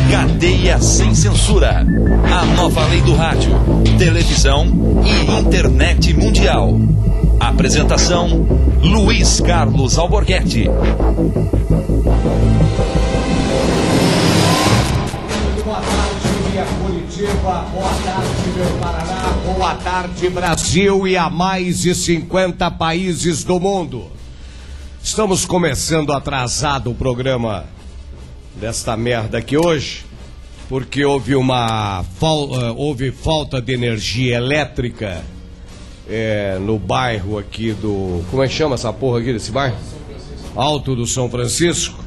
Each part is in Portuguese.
Cadeia Sem Censura. A nova lei do rádio, televisão e internet mundial. Apresentação: Luiz Carlos Alborguete. Boa tarde, minha Curitiba. Boa tarde, meu Paraná. Boa tarde, Brasil e a mais de 50 países do mundo. Estamos começando atrasado o programa desta merda aqui hoje, porque houve falta de energia elétrica no bairro aqui do... Como é que chama essa porra aqui desse bairro? Alto do São Francisco.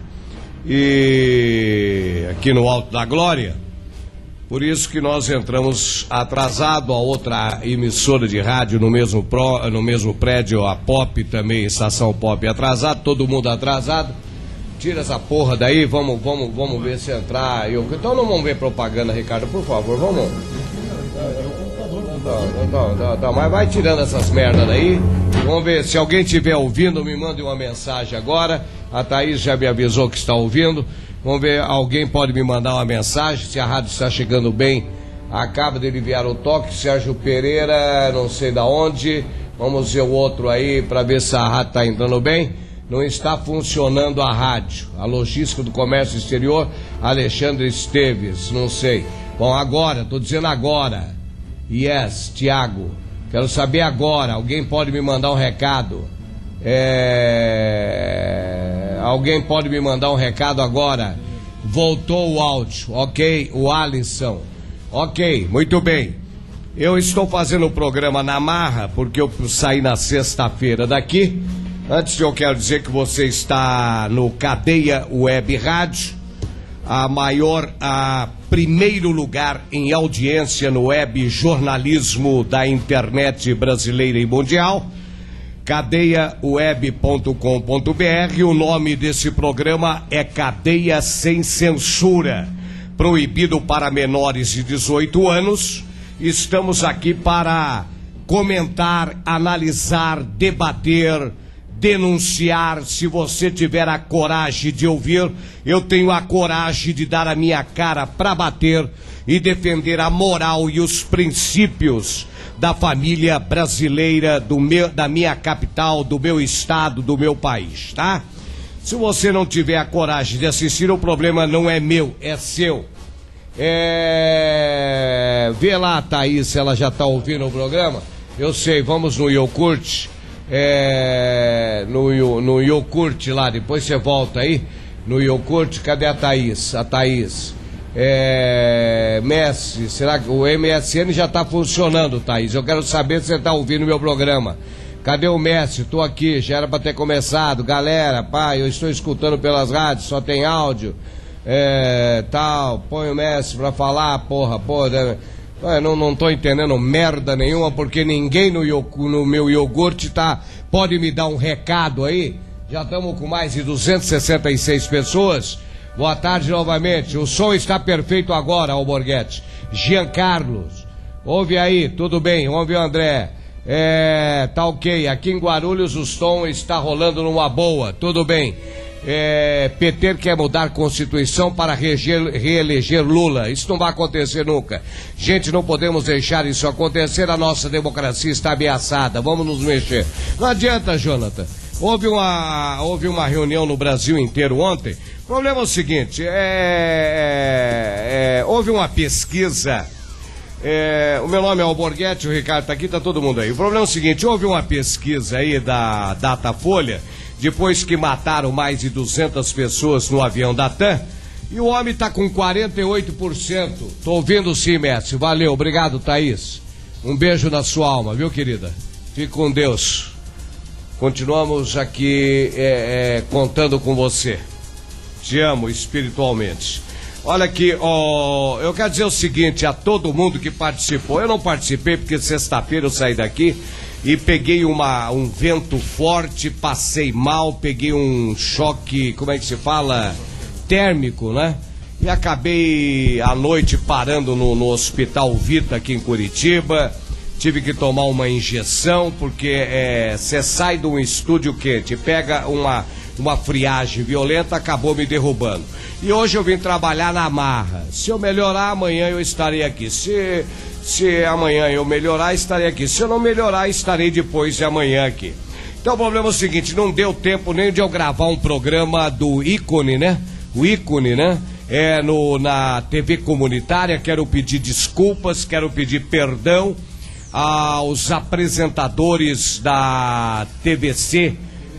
E aqui no Alto da Glória. Por isso que nós entramos atrasado. A outra emissora de rádio no mesmo prédio, a Pop também, Estação Pop, atrasado, todo mundo atrasado. Tira essa porra daí, vamos ver se entrar. Então não vamos ver propaganda, Ricardo, por favor, vamos. Não, mas vai tirando essas merdas daí. Vamos ver, se alguém estiver ouvindo, me mande uma mensagem agora. A Thaís já me avisou que está ouvindo. Vamos ver, alguém pode me mandar uma mensagem, se a rádio está chegando bem. Acaba de enviar o toque, Sérgio Pereira, não sei da onde. Vamos ver o outro aí para ver se a rádio está entrando bem. Não está funcionando a rádio. A logística do comércio exterior, Alexandre Esteves, não sei. Bom, agora, estou dizendo agora. Yes, Tiago, quero saber agora. Alguém pode me mandar um recado? Alguém pode me mandar um recado agora? Voltou o áudio, ok? O Alisson, ok, muito bem. Eu estou fazendo o programa na marra, porque eu saí na sexta-feira daqui. Antes eu quero dizer que você está no Cadeia Web Rádio, a primeiro lugar em audiência no web jornalismo da internet brasileira e mundial, cadeiaweb.com.br. O nome desse programa é Cadeia Sem Censura, proibido para menores de 18 anos. Estamos aqui para comentar, analisar, debater, denunciar. Se você tiver a coragem de ouvir, eu tenho a coragem de dar a minha cara para bater e defender a moral e os princípios da família brasileira, da minha capital, do meu estado, do meu país, tá? Se você não tiver a coragem de assistir, o problema não é meu, é seu. Vê lá a Thaís, se ela já está ouvindo o programa. Eu sei, vamos no iogurte. No iogurte lá, depois você volta aí. No iogurte, cadê a Thaís? A Thaís. Messi, será que o MSN já está funcionando, Thaís? Eu quero saber se você está ouvindo meu programa. Cadê o Messi? Estou aqui, já era para ter começado. Galera, pai, eu estou escutando pelas rádios, só tem áudio. Tal, põe o Messi para falar, porra. Não tô entendendo merda nenhuma, porque ninguém no meu iogurte pode me dar um recado aí. Já estamos com mais de 266 pessoas. Boa tarde novamente. O som está perfeito agora, Alborguete. Jean Carlos, ouve aí, tudo bem? Ouve o André. Tá ok. Aqui em Guarulhos o som está rolando numa boa, tudo bem. PT quer mudar a Constituição para reeleger Lula. Isso não vai acontecer nunca. Gente, não podemos deixar isso acontecer. A nossa democracia está ameaçada. Vamos nos mexer. Não adianta, Jonathan. Houve uma reunião no Brasil inteiro ontem. O problema é o seguinte, houve uma pesquisa, o meu nome é Alborguete, o Ricardo está aqui, está todo mundo aí. O problema é o seguinte, houve uma pesquisa aí da Datafolha, depois que mataram mais de 200 pessoas no avião da TAM, e o homem está com 48%. Estou ouvindo sim, Messi. Valeu, obrigado, Thaís. Um beijo na sua alma, viu, querida? Fique com Deus. Continuamos aqui contando com você. Te amo espiritualmente. Olha aqui, eu quero dizer o seguinte a todo mundo que participou. Eu não participei porque sexta-feira eu saí daqui e peguei um vento forte, passei mal, peguei um choque, como é que se fala? Térmico, né? E acabei à noite parando no Hospital Vita aqui em Curitiba. Tive que tomar uma injeção, porque você sai de um estúdio quente, pega uma friagem violenta, acabou me derrubando. E hoje eu vim trabalhar na marra. Se eu melhorar, amanhã eu estarei aqui. Se amanhã eu melhorar, estarei aqui. Se eu não melhorar, estarei depois de amanhã aqui. Então o problema é o seguinte, não deu tempo nem de eu gravar um programa do ícone, né? O ícone, né? Na TV comunitária. Quero pedir desculpas, quero pedir perdão aos apresentadores da TVC.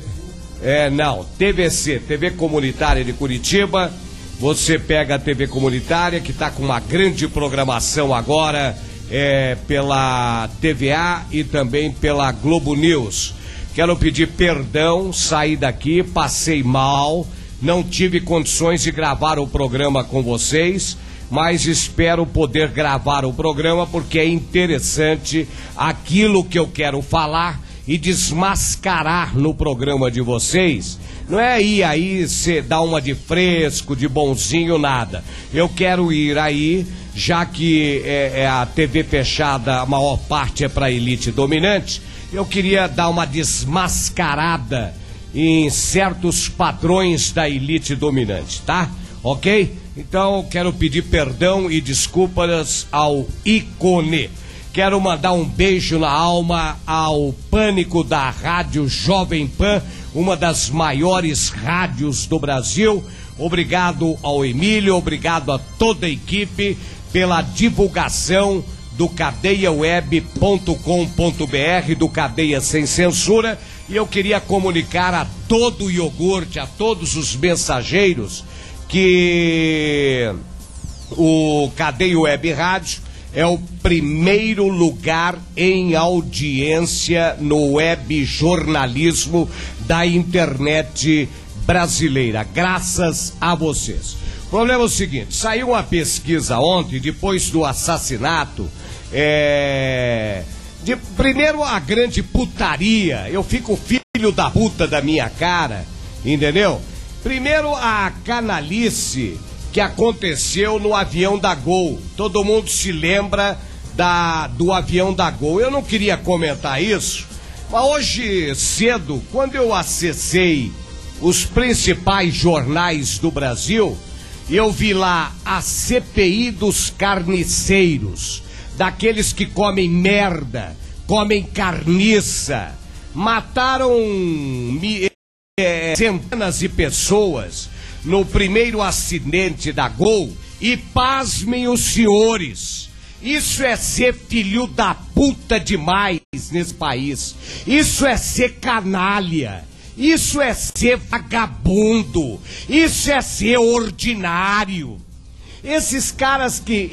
TVC, TV Comunitária de Curitiba. Você pega a TV Comunitária, que está com uma grande programação agora, pela TVA e também pela Globo News. Quero pedir perdão, saí daqui, passei mal, não tive condições de gravar o programa com vocês, mas espero poder gravar o programa porque é interessante aquilo que eu quero falar e desmascarar no programa de vocês. Não é ir aí se dar uma de fresco, de bonzinho, nada. Eu quero ir aí, já que é a TV fechada, a maior parte é para elite dominante, eu queria dar uma desmascarada em certos padrões da elite dominante, tá? Ok? Então quero pedir perdão e desculpas ao ícone. Quero mandar um beijo na alma ao Pânico da Rádio Jovem Pan, uma das maiores rádios do Brasil. Obrigado ao Emílio, obrigado a toda a equipe pela divulgação do cadeiaweb.com.br, do Cadeia Sem Censura. E eu queria comunicar a todo o iogurte, a todos os mensageiros, que o Cadeia Web Rádio é o primeiro lugar em audiência no web jornalismo da internet brasileira, graças a vocês. O problema é o seguinte, saiu uma pesquisa ontem, depois do assassinato, primeiro a grande putaria, eu fico filho da puta da minha cara, entendeu? Primeiro a canalice que aconteceu no avião da Gol. Todo mundo se lembra do avião da Gol. Eu não queria comentar isso, mas hoje cedo, quando eu acessei os principais jornais do Brasil, eu vi lá a CPI dos carniceiros, daqueles que comem merda, comem carniça, mataram centenas de pessoas no primeiro acidente da Gol. E pasmem os senhores, isso é ser filho da puta demais nesse país, isso é ser canalha, isso é ser vagabundo, isso é ser ordinário. Esses caras que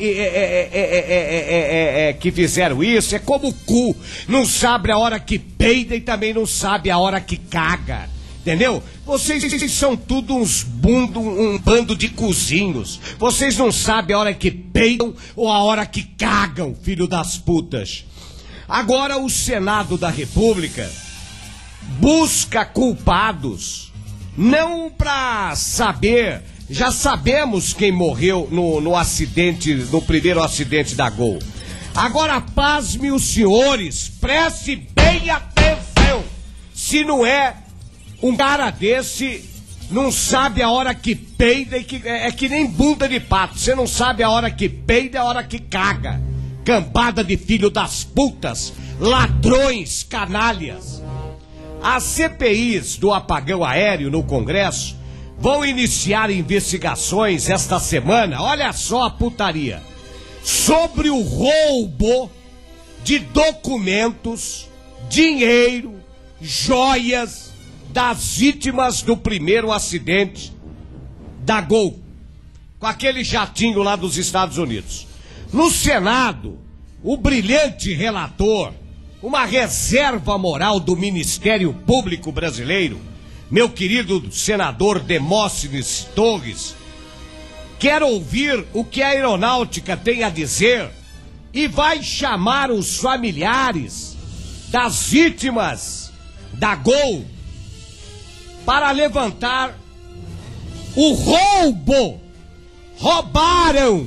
fizeram isso é como o cu, não sabe a hora que peida e também não sabe a hora que caga. Entendeu? Vocês são tudo um bando de cozinhos. Vocês não sabem a hora que peidam ou a hora que cagam, filho das putas. Agora o Senado da República busca culpados, não pra saber, já sabemos quem morreu no acidente, no primeiro acidente da Gol. Agora pasme os senhores, preste bem atenção, se não é um cara desse, não sabe a hora que peida e que é que nem bunda de pato. Você não sabe a hora que peida e a hora que caga. Cambada de filho das putas, ladrões, canalhas. As CPIs do apagão aéreo no Congresso vão iniciar investigações esta semana, olha só a putaria, sobre o roubo de documentos, dinheiro, joias das vítimas do primeiro acidente da Gol, com aquele jatinho lá dos Estados Unidos. No Senado, o brilhante relator, uma reserva moral do Ministério Público Brasileiro, meu querido senador Demóstenes Torres, quer ouvir o que a aeronáutica tem a dizer e vai chamar os familiares das vítimas da Gol para levantar o roubo. Roubaram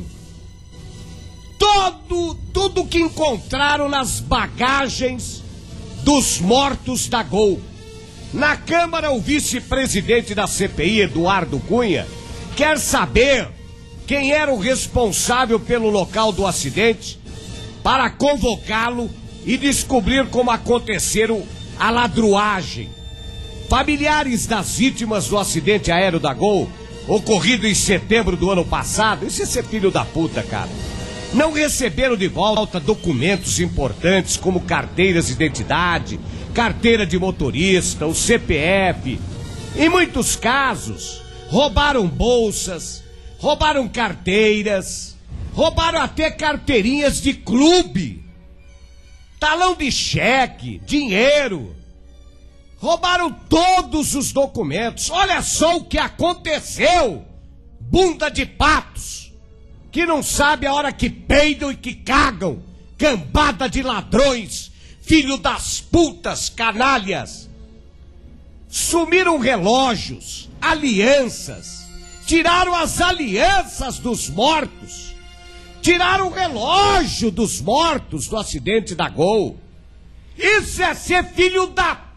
tudo que encontraram nas bagagens dos mortos da Gol. Na Câmara, o vice-presidente da CPI, Eduardo Cunha, quer saber quem era o responsável pelo local do acidente para convocá-lo e descobrir como aconteceram a ladruagem. Familiares das vítimas do acidente aéreo da Gol, ocorrido em setembro do ano passado, isso é ser filho da puta, cara, não receberam de volta documentos importantes como carteiras de identidade, carteira de motorista, o CPF. Em muitos casos, roubaram bolsas, roubaram carteiras, roubaram até carteirinhas de clube, talão de cheque, dinheiro. Roubaram todos os documentos. Olha só o que aconteceu, bunda de patos, que não sabe a hora que peidam e que cagam, cambada de ladrões, filho das putas, canalhas. Sumiram relógios, alianças, tiraram as alianças dos mortos, tiraram o relógio dos mortos do acidente da Gol. Isso é ser filho da puta!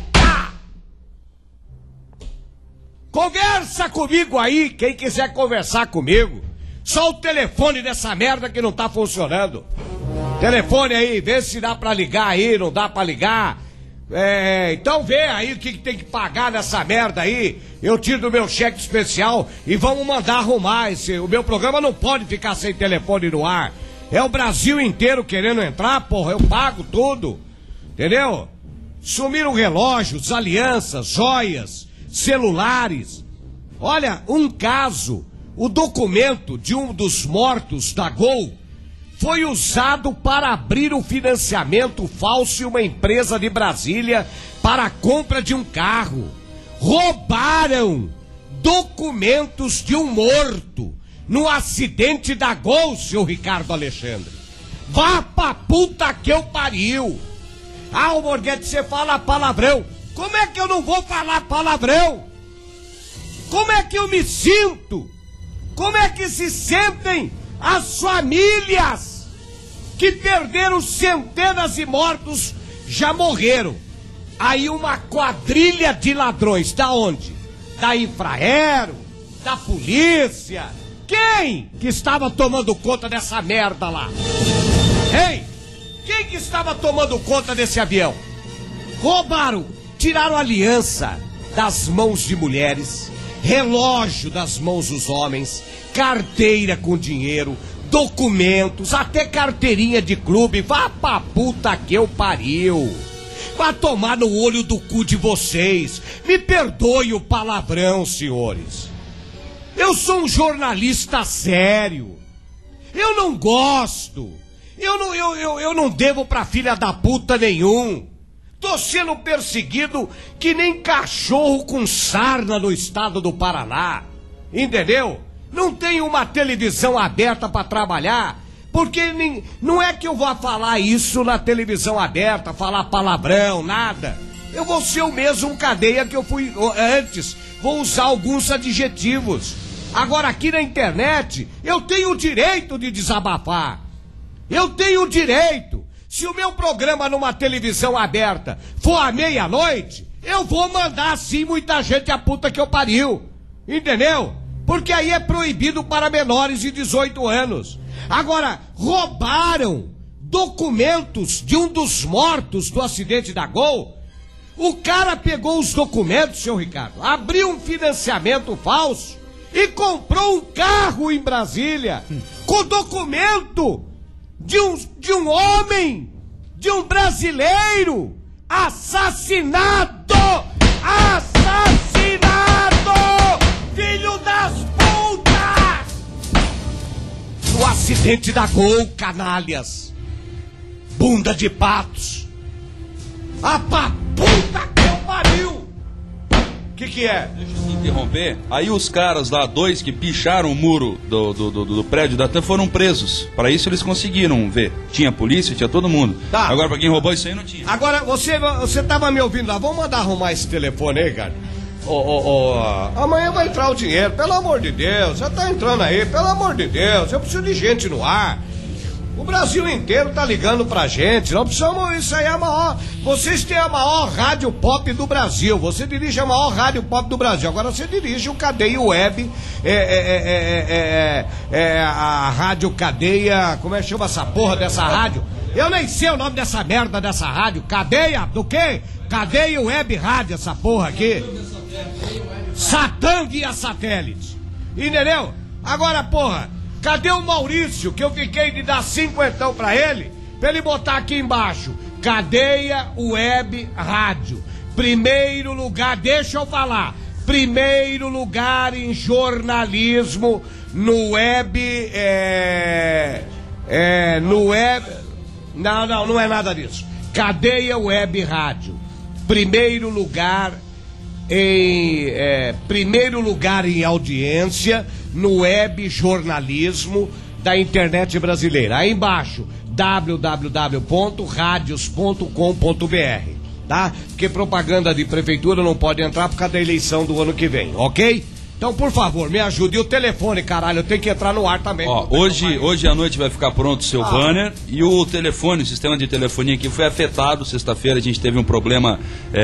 Conversa comigo aí, quem quiser conversar comigo. Só o telefone dessa merda que não tá funcionando. Telefone aí, vê se dá pra ligar aí, não dá pra ligar. Então vê aí o que tem que pagar nessa merda aí. Eu tiro do meu cheque especial e vamos mandar arrumar o meu programa não pode ficar sem telefone no ar. É o Brasil inteiro querendo entrar, porra, eu pago tudo. Entendeu? Sumiram relógios, alianças, joias, celulares. Olha, um caso, o documento de um dos mortos da Gol foi usado para abrir um financiamento falso em uma empresa de Brasília para a compra de um carro. Roubaram documentos de um morto no acidente da Gol, seu Ricardo Alexandre. Vá pra puta que eu pariu. Ah, o Morguete, você fala palavrão. Como é que eu não vou falar palavrão? Como é que eu me sinto? Como é que se sentem as famílias que perderam centenas de mortos, já morreram? Aí uma quadrilha de ladrões, da onde? Da Infraero, da polícia. Quem que estava tomando conta dessa merda lá? Ei, quem que estava tomando conta desse avião? Roubaram, tiraram aliança das mãos de mulheres, relógio das mãos dos homens, carteira com dinheiro, documentos, até carteirinha de clube. Vá pra puta que eu pariu. Vá tomar no olho do cu de vocês. Me perdoe o palavrão, senhores. Eu sou um jornalista sério. Eu não gosto. Eu não devo pra filha da puta nenhum. Tô sendo perseguido que nem cachorro com sarna no estado do Paraná. Entendeu? Não tenho uma televisão aberta para trabalhar, porque não é que eu vou falar isso na televisão aberta, falar palavrão, nada. Eu vou ser o mesmo cadeia que eu fui antes, vou usar alguns adjetivos. Agora aqui na internet, eu tenho o direito de desabafar. Eu tenho o direito. Se o meu programa numa televisão aberta for à meia-noite, eu vou mandar sim muita gente a puta que eu pariu. Entendeu? Porque aí é proibido para menores de 18 anos. Agora, roubaram documentos de um dos mortos do acidente da Gol. O cara pegou os documentos, seu Ricardo, abriu um financiamento falso e comprou um carro em Brasília com documento de um homem, de um brasileiro assassinado! Filho das putas! No acidente da Gol, canalhas! Bunda de patos! A puta que eu pariu! Que é? Deixa eu te interromper. Aí os caras lá, dois que picharam o muro do prédio da TAM foram presos. Para isso eles conseguiram ver. Tinha polícia, tinha todo mundo. Tá. Agora pra quem roubou isso aí não tinha. Agora, você tava me ouvindo lá. Vamos mandar arrumar esse telefone aí, cara. Amanhã vai entrar o dinheiro, pelo amor de Deus. Já tá entrando aí, pelo amor de Deus. Eu preciso de gente no ar. O Brasil inteiro tá ligando pra gente. Não precisamos, isso aí é a maior. Vocês têm a maior rádio pop do Brasil. Você dirige a maior rádio pop do Brasil. Agora você dirige o Cadeia Web, a rádio Cadeia. Como é que chama essa porra dessa rádio? Eu nem sei o nome dessa merda dessa rádio. Cadeia do quê? Cadeia Web Rádio, essa porra aqui. Satã via satélite. Entendeu? Agora, porra, cadê o Maurício, que eu fiquei de dar 50 pra ele botar aqui embaixo? Cadeia Web Rádio. Primeiro lugar, deixa eu falar. Primeiro lugar em jornalismo no web. No web. Não é nada disso. Cadeia Web Rádio. Primeiro lugar em audiência no web jornalismo da internet brasileira. Aí embaixo, www.radios.com.br, tá? Porque propaganda de prefeitura não pode entrar por causa da eleição do ano que vem, ok? Então, por favor, me ajude. E o telefone, caralho, eu tenho que entrar no ar também. Ó, hoje à noite vai ficar pronto o seu banner. E o telefone, o sistema de telefonia aqui foi afetado. Sexta-feira a gente teve um problema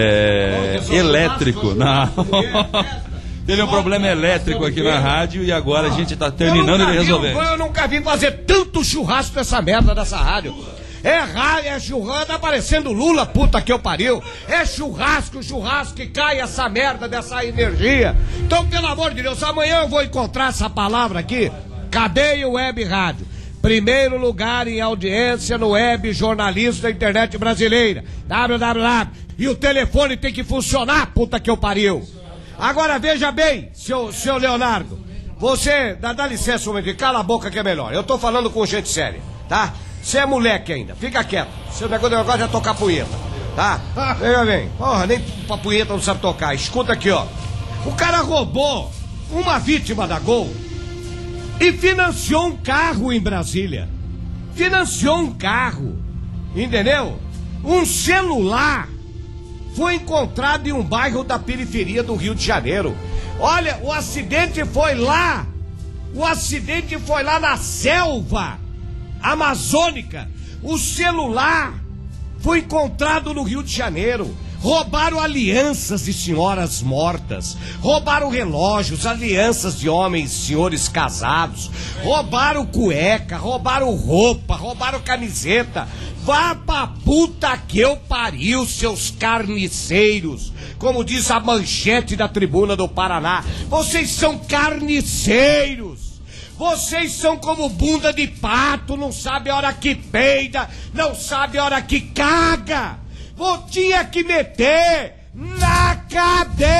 elétrico. Teve um problema elétrico aqui na rádio e agora a gente está terminando de resolver. Eu nunca vi fazer tanto churrasco nessa merda dessa rádio. É churrasco, tá parecendo Lula, puta que eu pariu. É churrasco que cai essa merda dessa energia. Então, pelo amor de Deus, amanhã eu vou encontrar essa palavra aqui. Cadeia Web Rádio. Primeiro lugar em audiência no web jornalismo da internet brasileira. www. E o telefone tem que funcionar, puta que eu pariu. Agora veja bem, seu Leonardo. Você, dá licença um momentinho, cala a boca que é melhor. Eu tô falando com gente séria, tá? Você é moleque ainda, fica quieto. Seu negócio é tocar punheta, tá? Veja bem, porra, nem pra punheta não sabe tocar. Escuta aqui, ó. O cara roubou uma vítima da Gol e financiou um carro em Brasília. Financiou um carro, entendeu? Um celular foi encontrado em um bairro da periferia do Rio de Janeiro. Olha, o acidente foi lá. O acidente foi lá na selva amazônica. O celular foi encontrado no Rio de Janeiro. Roubaram alianças de senhoras mortas. Roubaram relógios, alianças de homens, senhores casados. Roubaram cueca, roubaram roupa, roubaram camiseta. Vá pra puta que eu pariu, seus carniceiros. Como diz a manchete da Tribuna do Paraná. Vocês são carniceiros. Vocês são como bunda de pato, não sabe a hora que peida, não sabe a hora que caga. Tinha que meter na cadeia,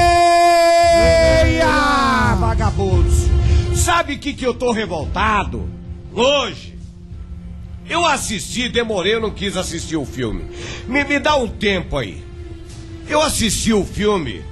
vagabundos. Sabe o que eu tô revoltado? Hoje, eu assisti, demorei, eu não quis assistir o filme. Me dá um tempo aí. Eu assisti o filme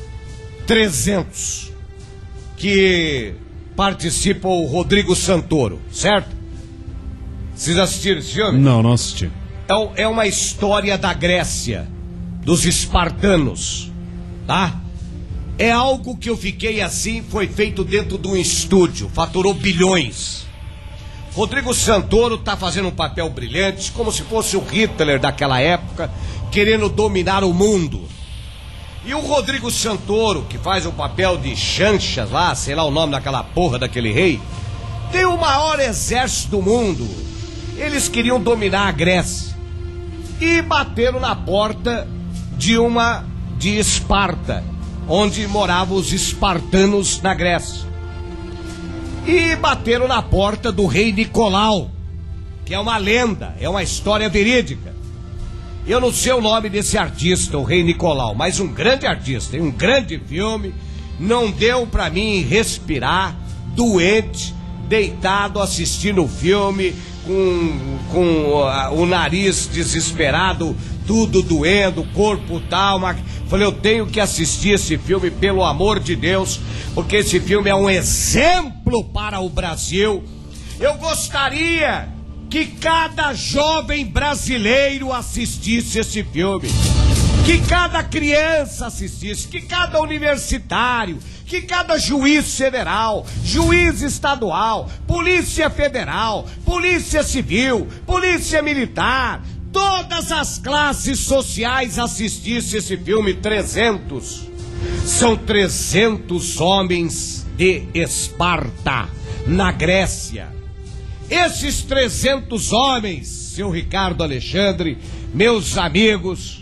300, que participa o Rodrigo Santoro, certo? Vocês assistiram esse filme? Não assisti. É uma história da Grécia, dos espartanos, tá? É algo que eu fiquei assim, foi feito dentro de um estúdio, faturou bilhões. Rodrigo Santoro tá fazendo um papel brilhante, como se fosse o Hitler daquela época, querendo dominar o mundo. E o Rodrigo Santoro, que faz o papel de Xanxas lá, sei lá o nome daquela porra daquele rei, tem o maior exército do mundo. Eles queriam dominar a Grécia. E bateram na porta de Esparta, onde moravam os espartanos na Grécia. E bateram na porta do rei Nicolau, que é uma lenda, é uma história verídica. Eu não sei o nome desse artista, o rei Nicolau, mas um grande artista, um grande filme. Não deu pra mim respirar, doente, deitado assistindo o filme, com o nariz desesperado, tudo doendo, o corpo tal. Falei, eu tenho que assistir esse filme, pelo amor de Deus, porque esse filme é um exemplo para o Brasil. Eu gostaria que cada jovem brasileiro assistisse esse filme, que cada criança assistisse, que cada universitário, que cada juiz federal, juiz estadual, polícia federal, polícia civil, polícia militar, todas as classes sociais assistissem esse filme 300. São 300 homens de Esparta, na Grécia. Esses 300 homens, seu Ricardo Alexandre, meus amigos,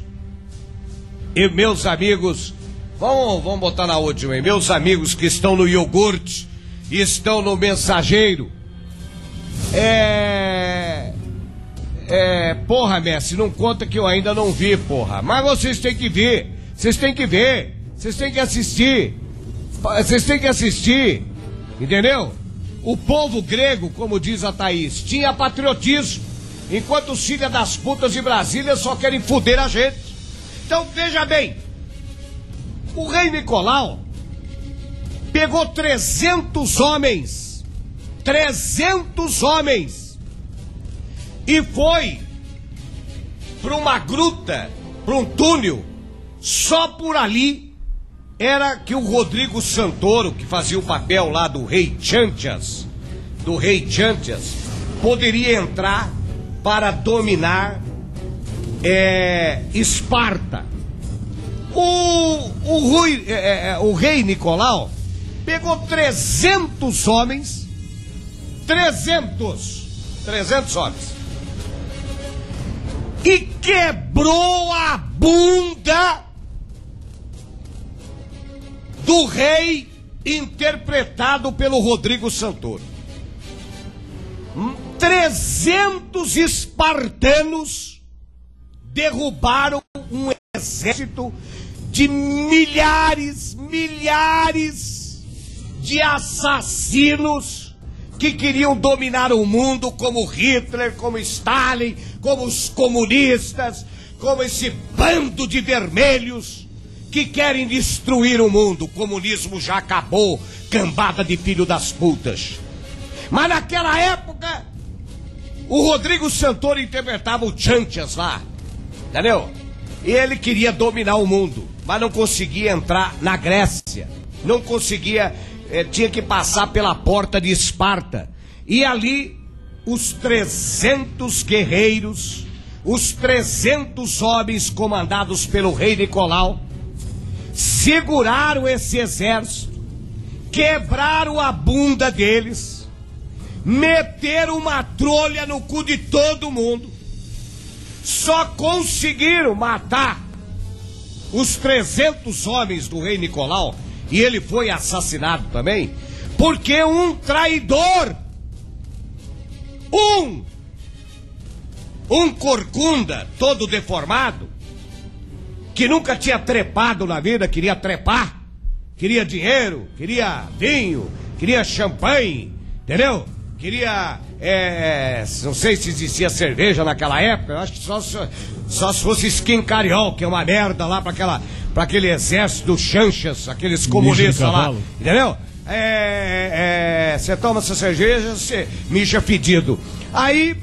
vamos botar na última aí, meus amigos que estão no iogurte, estão no mensageiro, porra, Messi, não conta que eu ainda não vi, porra, mas vocês têm que ver, vocês têm que assistir, entendeu? O povo grego, como diz a Thaís, tinha patriotismo, enquanto os filhos das putas de Brasília só querem foder a gente. Então, veja bem, o rei Nicolau pegou 300 homens, e foi para uma gruta, para um túnel, só por ali era que o Rodrigo Santoro, que fazia o papel lá do rei Chantias, poderia entrar para dominar Esparta. O rei Nicolau pegou 300 homens, 300 homens, e quebrou a bunda do rei interpretado pelo Rodrigo Santoro. 300 espartanos derrubaram um exército de milhares de assassinos que queriam dominar o mundo, como Hitler, como Stalin, como os comunistas, como esse bando de vermelhos que querem destruir o mundo. O comunismo já acabou, cambada de filho das putas. Mas naquela época, o Rodrigo Santoro interpretava o Chantias lá, entendeu? E ele queria dominar o mundo, mas não conseguia entrar na Grécia. Não conseguia, tinha que passar pela porta de Esparta. E ali, os 300 guerreiros, os 300 homens comandados pelo rei Nicolau, seguraram esse exército, quebraram a bunda deles, meteram uma trolha no cu de todo mundo. Só conseguiram matar os 300 homens do rei Nicolau, e ele foi assassinado também, porque um traidor, um corcunda todo deformado, que nunca tinha trepado na vida, queria trepar, queria dinheiro, queria vinho, queria champanhe, entendeu? Queria, não sei se existia cerveja naquela época, eu acho que só se fosse skin cariol, que é uma merda lá para aquele exército dos chanchas, aqueles comunistas lá, entendeu? Você toma essa cerveja, você mija fedido. Aí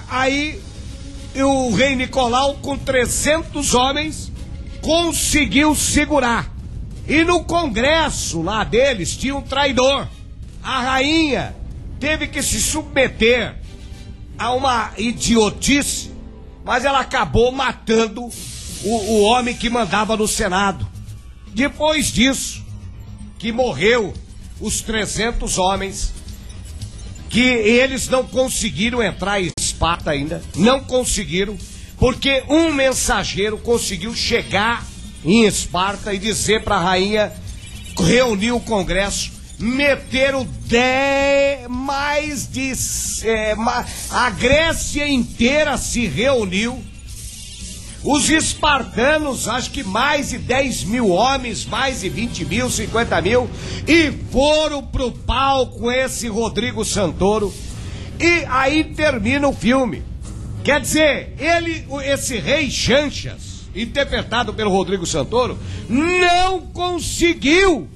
o rei Nicolau, com 300 homens, conseguiu segurar. E no congresso lá deles tinha um traidor. A rainha teve que se submeter a uma idiotice, mas ela acabou matando o homem que mandava no Senado. Depois disso, que morreu os 300 homens, que eles não conseguiram entrar em Esparta ainda, não conseguiram, porque um mensageiro conseguiu chegar em Esparta e dizer para a rainha, reunir o congresso, meteram a Grécia inteira se reuniu, os espartanos, acho que mais de 10 mil homens, mais de 20 mil, 50 mil, e foram pro palco esse Rodrigo Santoro, e aí termina o filme. Quer dizer, esse rei Chanchas, interpretado pelo Rodrigo Santoro, não conseguiu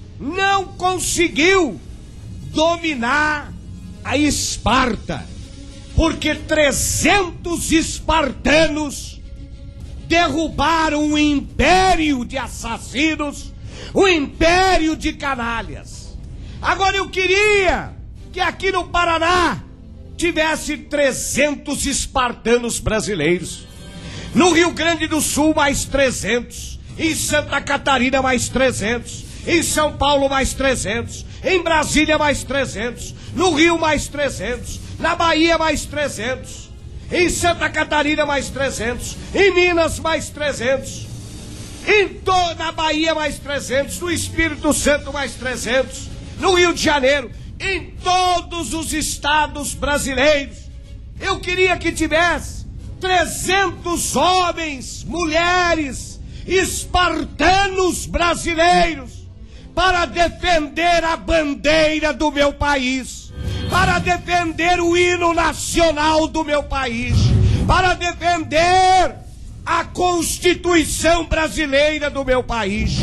dominar a Esparta, porque 300 espartanos derrubaram um império de assassinos, um império de canalhas. Agora eu queria que aqui no Paraná tivesse 300 espartanos brasileiros. No Rio Grande do Sul, mais 300. Em Santa Catarina, mais 300. Em São Paulo, mais 300. Em Brasília, mais 300. No Rio, mais 300. Na Bahia, mais 300. Em Santa Catarina, mais 300. Em Minas, mais 300. Em toda a Bahia, mais 300. No Espírito Santo, mais 300. No Rio de Janeiro. Em todos os estados brasileiros. Eu queria que tivesse 300 homens, mulheres, espartanos brasileiros para defender a bandeira do meu país, para defender o hino nacional do meu país, para defender a Constituição brasileira do meu país.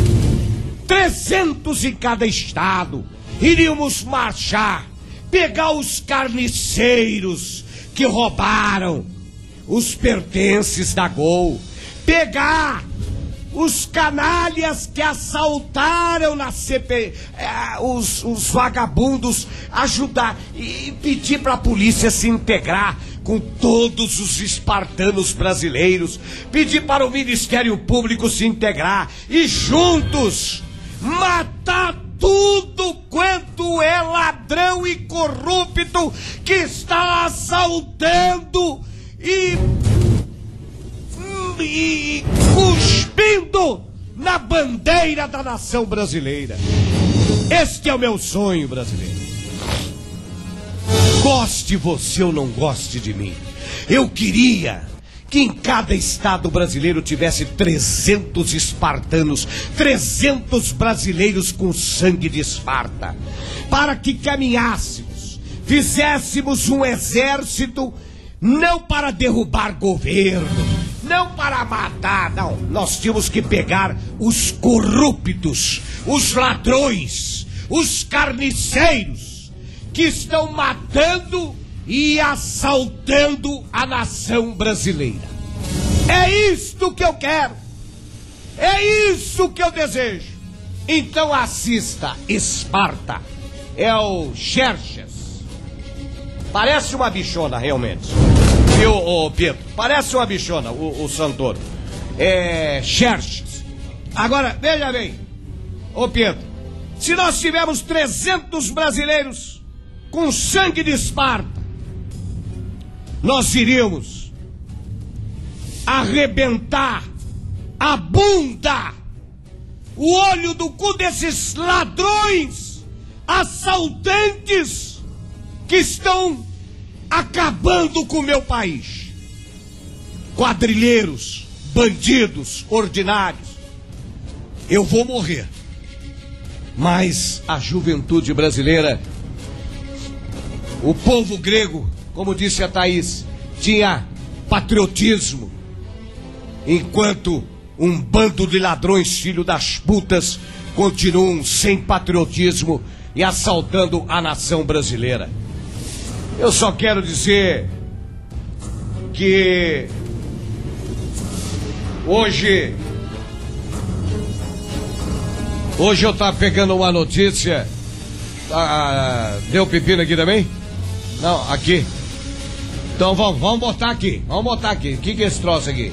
300 em cada estado. Iríamos marchar, pegar os carniceiros que roubaram os pertences da Gol, pegar os canalhas que assaltaram na CPI, os vagabundos, ajudar e pedir para a polícia se integrar com todos os espartanos brasileiros, pedir para o Ministério Público se integrar e juntos matar tudo quanto é ladrão e corrupto que está assaltando e cuspindo na bandeira da nação brasileira. Este é o meu sonho, brasileiro. Goste você ou não goste de mim, eu queria que em cada estado brasileiro tivesse 300 espartanos, 300 brasileiros com sangue de Esparta, para que caminhássemos, fizéssemos um exército, não para derrubar governo, não para matar, não. Nós tínhamos que pegar os corruptos, os ladrões, os carniceiros, que estão matando e assaltando a nação brasileira. É isto que eu quero. É isso que eu desejo. Então assista Esparta. É o Xerxes. Parece uma bichona, realmente. Viu, ô Pedro? Parece uma bichona, o Santoro. É Xerxes. Agora, veja bem, ô Pedro, se nós tivermos 300 brasileiros com sangue de Esparta, nós iríamos arrebentar a bunda, o olho do cu desses ladrões, assaltantes que estão acabando com o meu país. Quadrilheiros, bandidos, ordinários. Eu vou morrer, mas a juventude brasileira, o povo grego, como disse a Thaís, tinha patriotismo, enquanto um bando de ladrões, filho das putas, continuam sem patriotismo e assaltando a nação brasileira. Eu só quero dizer que hoje eu estava pegando uma notícia. Deu pepino aqui também? Não, aqui. Então vamos botar aqui. Vamos botar aqui. O que é esse troço aqui?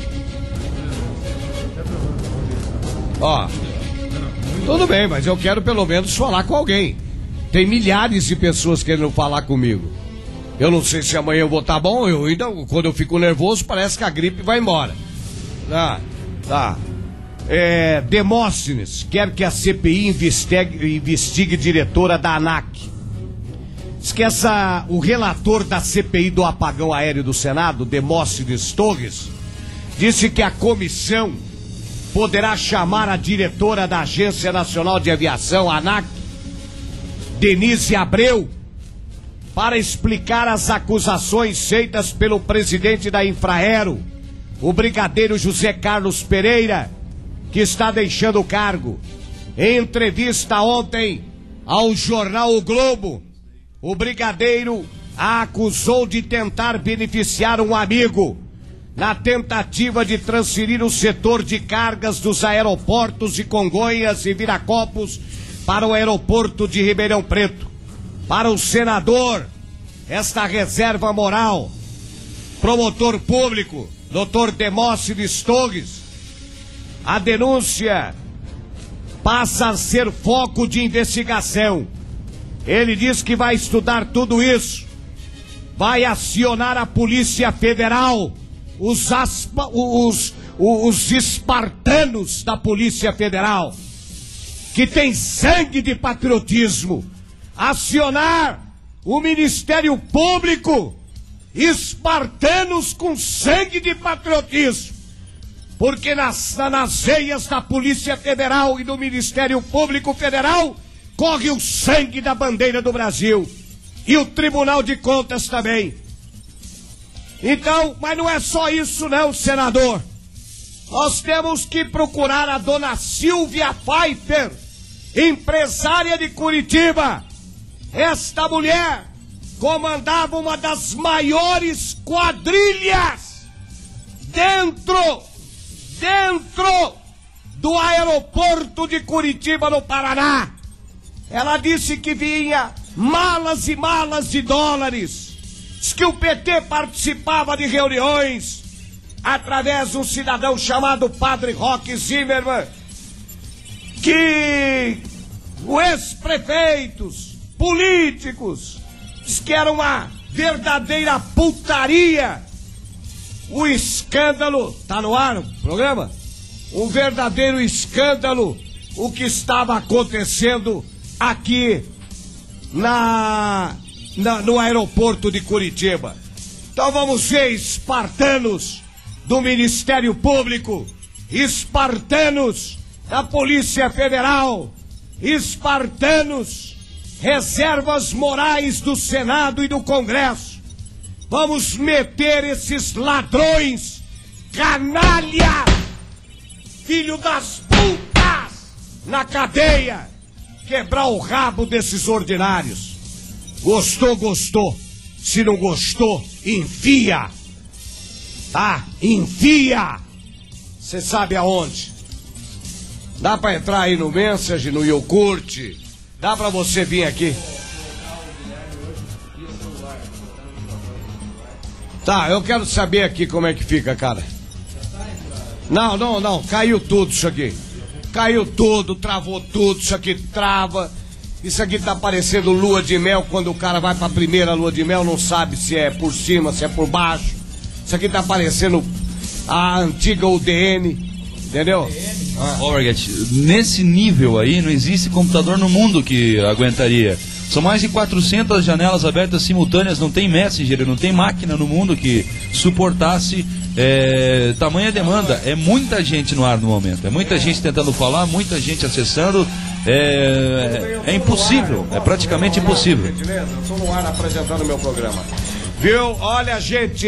Ó. Tudo bem, mas eu quero pelo menos falar com alguém. Tem milhares de pessoas querendo falar comigo. Eu não sei se amanhã eu vou estar bom. Eu ainda, quando eu fico nervoso, parece que a gripe vai embora. Tá. Demóstenes quer que a CPI investigue diretora da ANAC. Esqueça o relator da CPI do apagão aéreo do Senado, Demóstenes Torres, disse que a comissão poderá chamar a diretora da Agência Nacional de Aviação, ANAC, Denise Abreu, para explicar as acusações feitas pelo presidente da Infraero, o brigadeiro José Carlos Pereira, que está deixando o cargo. Em entrevista ontem ao jornal O Globo, o brigadeiro a acusou de tentar beneficiar um amigo na tentativa de transferir o setor de cargas dos aeroportos de Congonhas e Viracopos para o aeroporto de Ribeirão Preto. Para o senador, esta reserva moral, promotor público, Dr. Demóstenes Torres, a denúncia passa a ser foco de investigação. Ele diz que vai estudar tudo isso, vai acionar a Polícia Federal, os espartanos da Polícia Federal, que tem sangue de patriotismo, acionar o Ministério Público, espartanos com sangue de patriotismo, porque nas veias da Polícia Federal e do Ministério Público Federal corre o sangue da bandeira do Brasil e o Tribunal de Contas também. Então, mas não é só isso não, senador. Nós temos que procurar a dona Silvia Pfeiffer, empresária de Curitiba. Esta mulher comandava uma das maiores quadrilhas dentro do aeroporto de Curitiba, no Paraná. Ela disse que vinha malas e malas de dólares. Diz que o PT participava de reuniões através de um cidadão chamado Padre Roque Zimmermann, que os ex-prefeitos, políticos, diz que era uma verdadeira putaria. O escândalo, tá no ar o programa? Um verdadeiro escândalo, o que estava acontecendo aqui no aeroporto de Curitiba. Então vamos ver, espartanos do Ministério Público, espartanos da Polícia Federal, espartanos, reservas morais do Senado e do Congresso. Vamos meter esses ladrões, canalha, filho das putas, na cadeia, quebrar o rabo desses ordinários. Gostou, gostou. Se não gostou, enfia. Tá? Enfia. Você sabe aonde? Dá pra entrar aí no Message, no Yogurt. Dá pra você vir aqui. Tá, eu quero saber aqui como é que fica, cara. Não, caiu tudo isso aqui. Caiu tudo, travou tudo, isso aqui trava. Isso aqui tá parecendo lua de mel, quando o cara vai pra primeira lua de mel, não sabe se é por cima, se é por baixo. Isso aqui tá parecendo a antiga UDN, entendeu? Borghetti, nesse nível aí, não existe computador no mundo que aguentaria. São mais de 400 janelas abertas simultâneas, não tem Messenger, não tem máquina no mundo que suportasse tamanha demanda. É muita gente no ar no momento, é muita gente tentando falar, muita gente acessando. É impossível, é praticamente impossível. Eu estou no ar apresentando o meu programa. Viu? Olha, gente,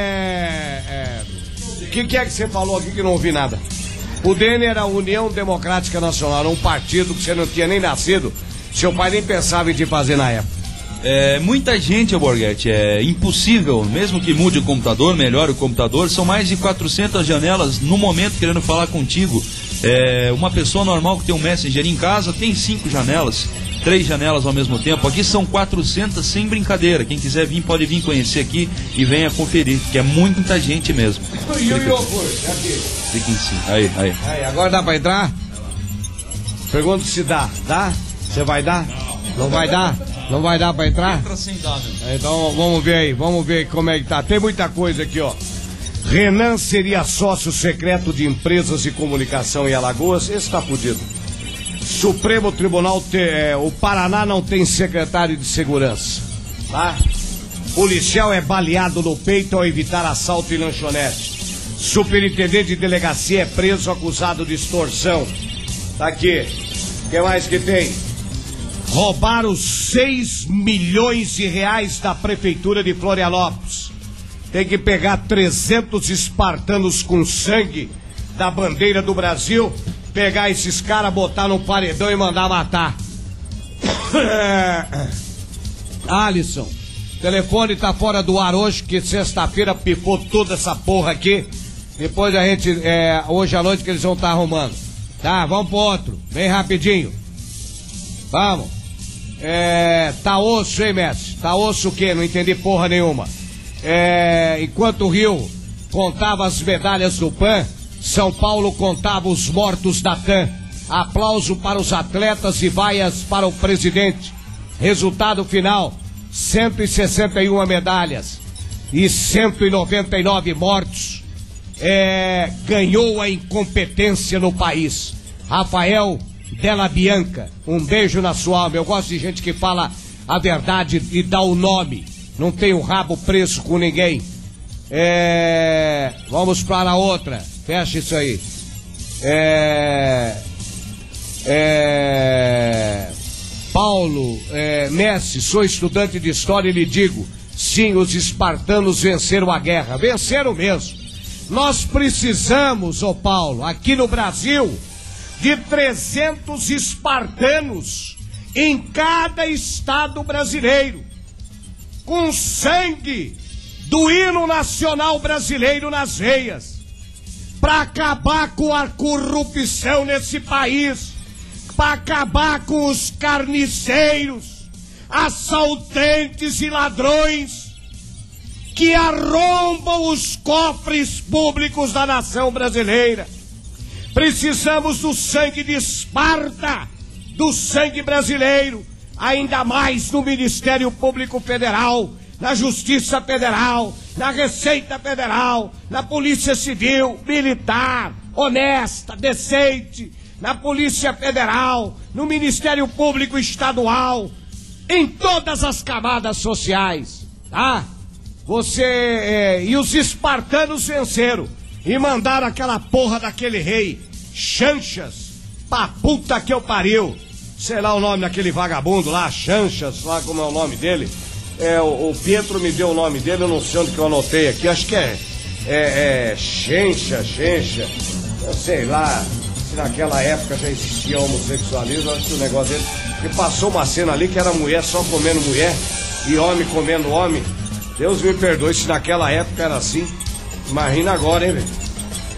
o que é que você falou aqui que não ouvi nada? O DN era a União Democrática Nacional, era um partido que você não tinha nem nascido. Seu pai nem pensava em te fazer na época. Muita gente, Borghetti, é impossível, mesmo que mude o computador, melhore o computador, são mais de 400 janelas no momento querendo falar contigo. Uma pessoa normal que tem um Messenger em casa tem 5 janelas, 3 janelas ao mesmo tempo. Aqui são 400 sem brincadeira. Quem quiser vir pode vir conhecer aqui e venha conferir, que é muita gente mesmo. E o iogurte? Aqui. Fica em cima. Aí. Agora dá pra entrar? Pergunto se dá. Dá? Você vai dar? Não vai dar? Não vai dar pra entrar? Entra sem dar, meu. Então vamos ver como é que tá. Tem muita coisa aqui, ó. Renan seria sócio secreto de empresas de comunicação em Alagoas. Esse tá fudido. Supremo Tribunal, o Paraná não tem secretário de segurança. Tá? Policial é baleado no peito ao evitar assalto em lanchonete. Superintendente de delegacia é preso acusado de extorsão. Tá aqui. O que mais que tem? Roubaram 6 milhões de reais da prefeitura de Florianópolis. Tem que pegar 300 espartanos com sangue da bandeira do Brasil, pegar esses caras, botar no paredão e mandar matar. Alisson, O telefone tá fora do ar hoje, que sexta-feira pifou toda essa porra aqui. Depois a gente, hoje à noite que eles vão estar arrumando. Tá, vamos pro outro, bem rapidinho. Vamos. Tá osso, hein, Messi? Tá osso o quê? Não entendi porra nenhuma. Enquanto o Rio contava as medalhas do PAN, São Paulo contava os mortos da TAM. Aplauso para os atletas e vaias para o presidente. Resultado final, 161 medalhas e 199 mortos. Ganhou a incompetência no país. Rafael Della Bianca, um beijo na sua alma. Eu gosto de gente que fala a verdade e dá o nome. Não tem o rabo preso com ninguém. Vamos para a outra. Fecha isso aí. Paulo, Messi, sou estudante de história e lhe digo, sim, os espartanos venceram a guerra. Venceram mesmo. Nós precisamos, ô Paulo, aqui no Brasil, de 300 espartanos em cada estado brasileiro, com sangue do hino nacional brasileiro nas veias, para acabar com a corrupção nesse país, para acabar com os carniceiros, assaltantes e ladrões que arrombam os cofres públicos da nação brasileira. Precisamos do sangue de Esparta, do sangue brasileiro, ainda mais no Ministério Público Federal, na Justiça Federal, na Receita Federal, na Polícia Civil, Militar, honesta, decente, na Polícia Federal, no Ministério Público Estadual, em todas as camadas sociais, tá? E os espartanos venceram e mandaram aquela porra daquele rei, Xanxas, pra puta que eu pariu. Sei lá o nome daquele vagabundo lá, Xanxas, lá como é o nome dele. O Pietro me deu o nome dele, eu não sei onde que eu anotei aqui, acho que Xenxa, eu sei lá, se naquela época já existia homossexualismo, acho que o negócio dele, que passou uma cena ali que era mulher só comendo mulher, e homem comendo homem. Deus me perdoe se naquela época era assim, imagina agora, hein, velho.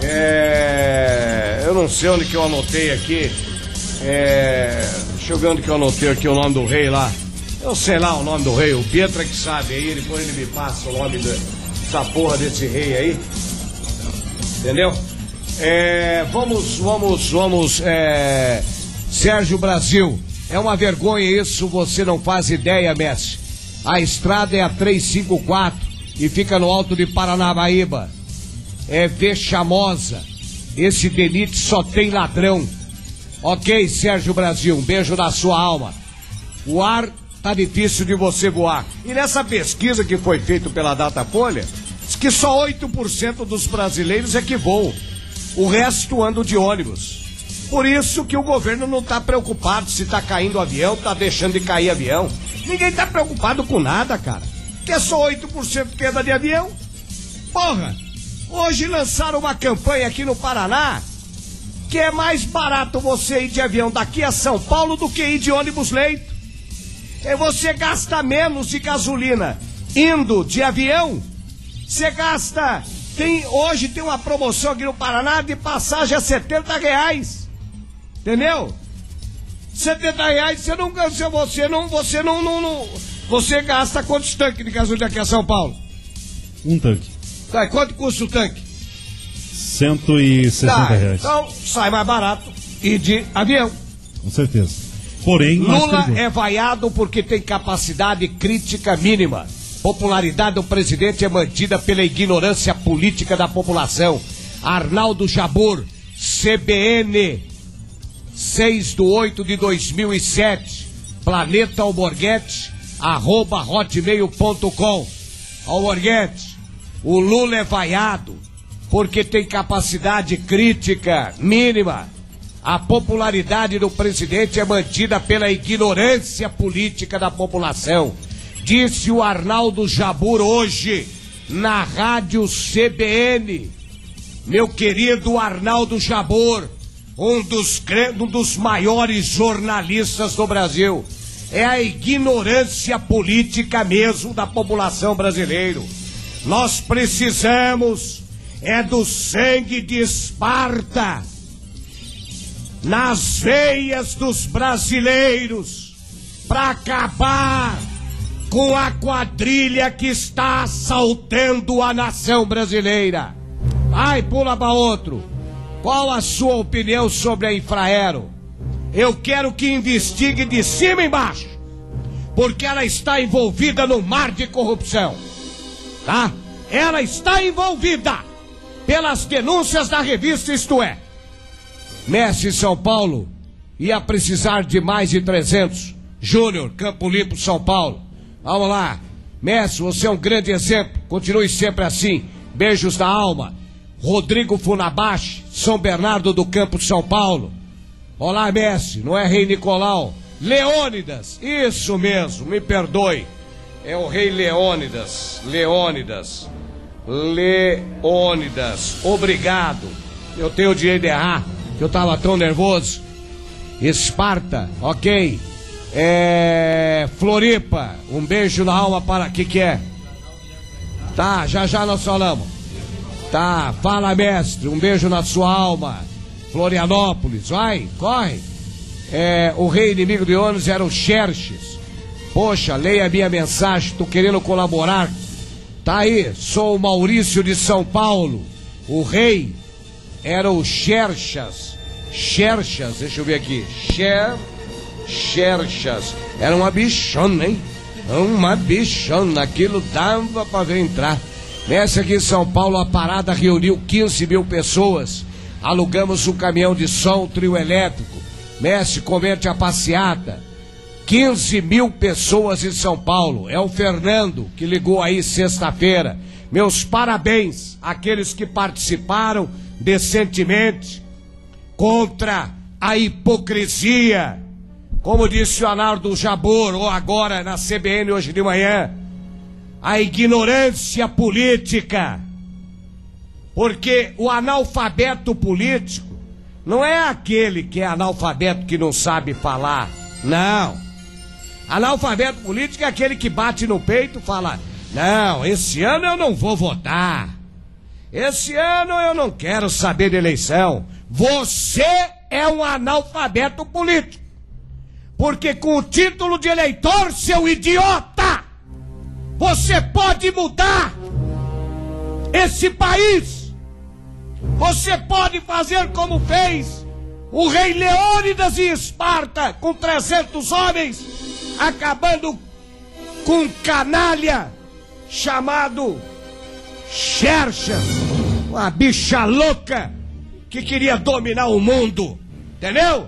Eu não sei onde que eu anotei aqui, deixa eu ver onde que eu anotei aqui o nome do rei lá. Eu sei lá o nome do rei, o Pietro é que sabe aí, depois ele me passa o nome dessa porra desse rei aí. Entendeu? Vamos, Sérgio Brasil, é uma vergonha isso, você não faz ideia, Messi. A estrada é a 354 e fica no alto de Paranaíba. É vexamosa. Esse DENIT só tem ladrão. Ok, Sérgio Brasil, um beijo na sua alma. O ar tá difícil de você voar. E nessa pesquisa que foi feita pela Datafolha, diz que só 8% dos brasileiros é que voam. O resto andam de ônibus. Por isso que o governo não tá preocupado se tá caindo avião, tá deixando de cair avião. Ninguém tá preocupado com nada, cara. Que é só 8% que anda de avião. Porra, hoje lançaram uma campanha aqui no Paraná que é mais barato você ir de avião daqui a São Paulo do que ir de ônibus leito. Você gasta menos de gasolina indo de avião. Você gasta... Hoje tem uma promoção aqui no Paraná de passagem a R$70. Entendeu? R$70 você gasta quantos tanques de gasolina aqui a São Paulo? Um tanque. Tá, quanto custa o tanque? R$160. Então sai mais barato ir de avião. Com certeza. Porém, Lula é vaiado porque tem capacidade crítica mínima. Popularidade do presidente é mantida pela ignorância política da população. Arnaldo Jabor, CBN, 6/8/2007, Planeta Alborguete, @hotmail.com. Alborguete, o Lula é vaiado porque tem capacidade crítica mínima. A popularidade do presidente é mantida pela ignorância política da população. Disse o Arnaldo Jabor hoje na rádio CBN. Meu querido Arnaldo Jabor, um dos maiores jornalistas do Brasil. É a ignorância política mesmo da população brasileira. Nós precisamos do sangue de Esparta nas veias dos brasileiros para acabar com a quadrilha que está assaltando a nação brasileira. Vai, pula para outro. Qual a sua opinião sobre a Infraero? Eu quero que investigue de cima e embaixo, porque ela está envolvida no mar de corrupção, tá? Ela está envolvida pelas denúncias da revista Isto É. Messi São Paulo ia precisar de mais de 300. Júnior, Campo Limpo, São Paulo. Vamos lá. Messi, você é um grande exemplo. Continue sempre assim. Beijos da alma. Rodrigo Funabashi, São Bernardo do Campo, São Paulo. Olá, Messi, não é Rei Nicolau. Leônidas, isso mesmo, me perdoe. É o Rei Leônidas. Obrigado. Eu tenho o direito de errar, que eu tava tão nervoso. Esparta, ok. Floripa, um beijo na alma para... Que é? Tá, já nós falamos. Tá, fala, mestre, um beijo na sua alma. Florianópolis, vai, corre. O rei inimigo de ônibus era o Xerxes. Poxa, leia a minha mensagem, tô querendo colaborar. Tá aí, sou o Maurício de São Paulo. O rei era o Xerxes. Deixa eu ver aqui. Xerxes. Era uma bichona, hein? Uma bichona, aquilo dava pra ver entrar. Nessa aqui em São Paulo, a parada reuniu 15 mil pessoas. Alugamos um caminhão de som, trio elétrico. Messi, comente a passeata. 15 mil pessoas em São Paulo. É o Fernando que ligou aí sexta-feira. Meus parabéns àqueles que participaram decentemente contra a hipocrisia. Como disse o Arnaldo Jabor, ou agora na CBN hoje de manhã, a ignorância política. Porque o analfabeto político não é aquele que é analfabeto que não sabe falar. Não. Analfabeto político é aquele que bate no peito e fala: não, esse ano eu não vou votar. Esse ano eu não quero saber de eleição. Você é um analfabeto político. Porque com o título de eleitor, seu idiota, você pode mudar esse país. Você pode fazer como fez o rei Leônidas em Esparta, com 300 homens, acabando com um canalha chamado Xerxes, uma bicha louca que queria dominar o mundo, entendeu?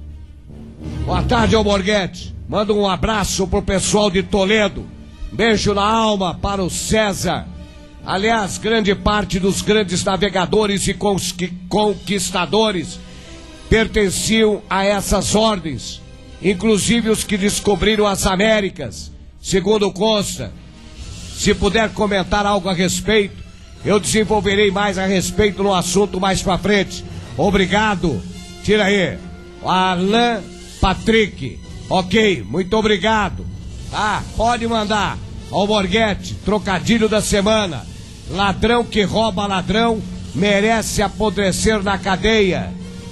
Boa tarde, Alborguete. Manda um abraço pro pessoal de Toledo. Beijo na alma para o César. Aliás, grande parte dos grandes navegadores e conquistadores pertenciam a essas ordens, inclusive os que descobriram as Américas, segundo consta. Se puder comentar algo a respeito, eu desenvolverei mais a respeito no assunto mais pra frente. Obrigado. Tira aí. Alan Patrick. Ok, muito obrigado. Pode mandar. Alborguete, trocadilho da semana. Ladrão que rouba ladrão merece apodrecer na cadeia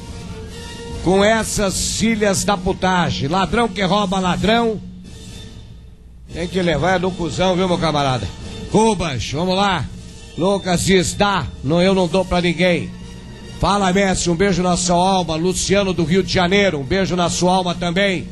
com essas filhas da putagem. Ladrão que rouba ladrão tem que levar no cuzão, viu, meu camarada? Cubas, vamos lá. Lucas diz: eu não dou pra ninguém. Fala, Messi, um beijo na sua alma. Luciano do Rio de Janeiro, um beijo na sua alma também.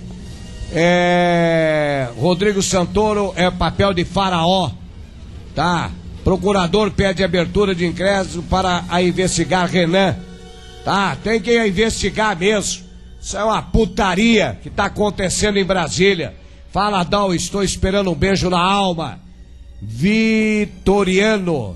Rodrigo Santoro é papel de faraó, tá? Procurador pede abertura de inquérito para investigar Renan, tá? Tem que investigar mesmo. Isso é uma putaria que tá acontecendo em Brasília. Fala, Dal, estou esperando um beijo na alma. Vitoriano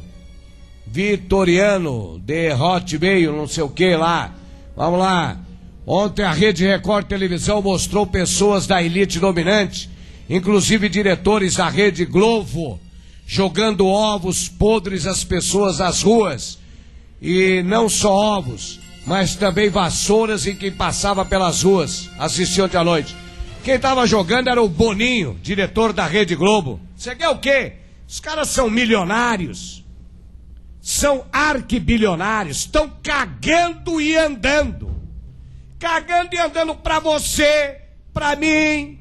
de Hotmail, não sei o que lá. Vamos lá. Ontem a Rede Record Televisão mostrou pessoas da elite dominante, inclusive diretores da Rede Globo, jogando ovos podres às pessoas nas ruas. E não só ovos, mas também vassouras em quem passava pelas ruas. Assisti ontem à noite. Quem tava jogando era o Boninho, diretor da Rede Globo. Você quer o quê? Os caras são milionários. São arquibilionários. Estão cagando e andando. Cagando e andando pra você, pra mim,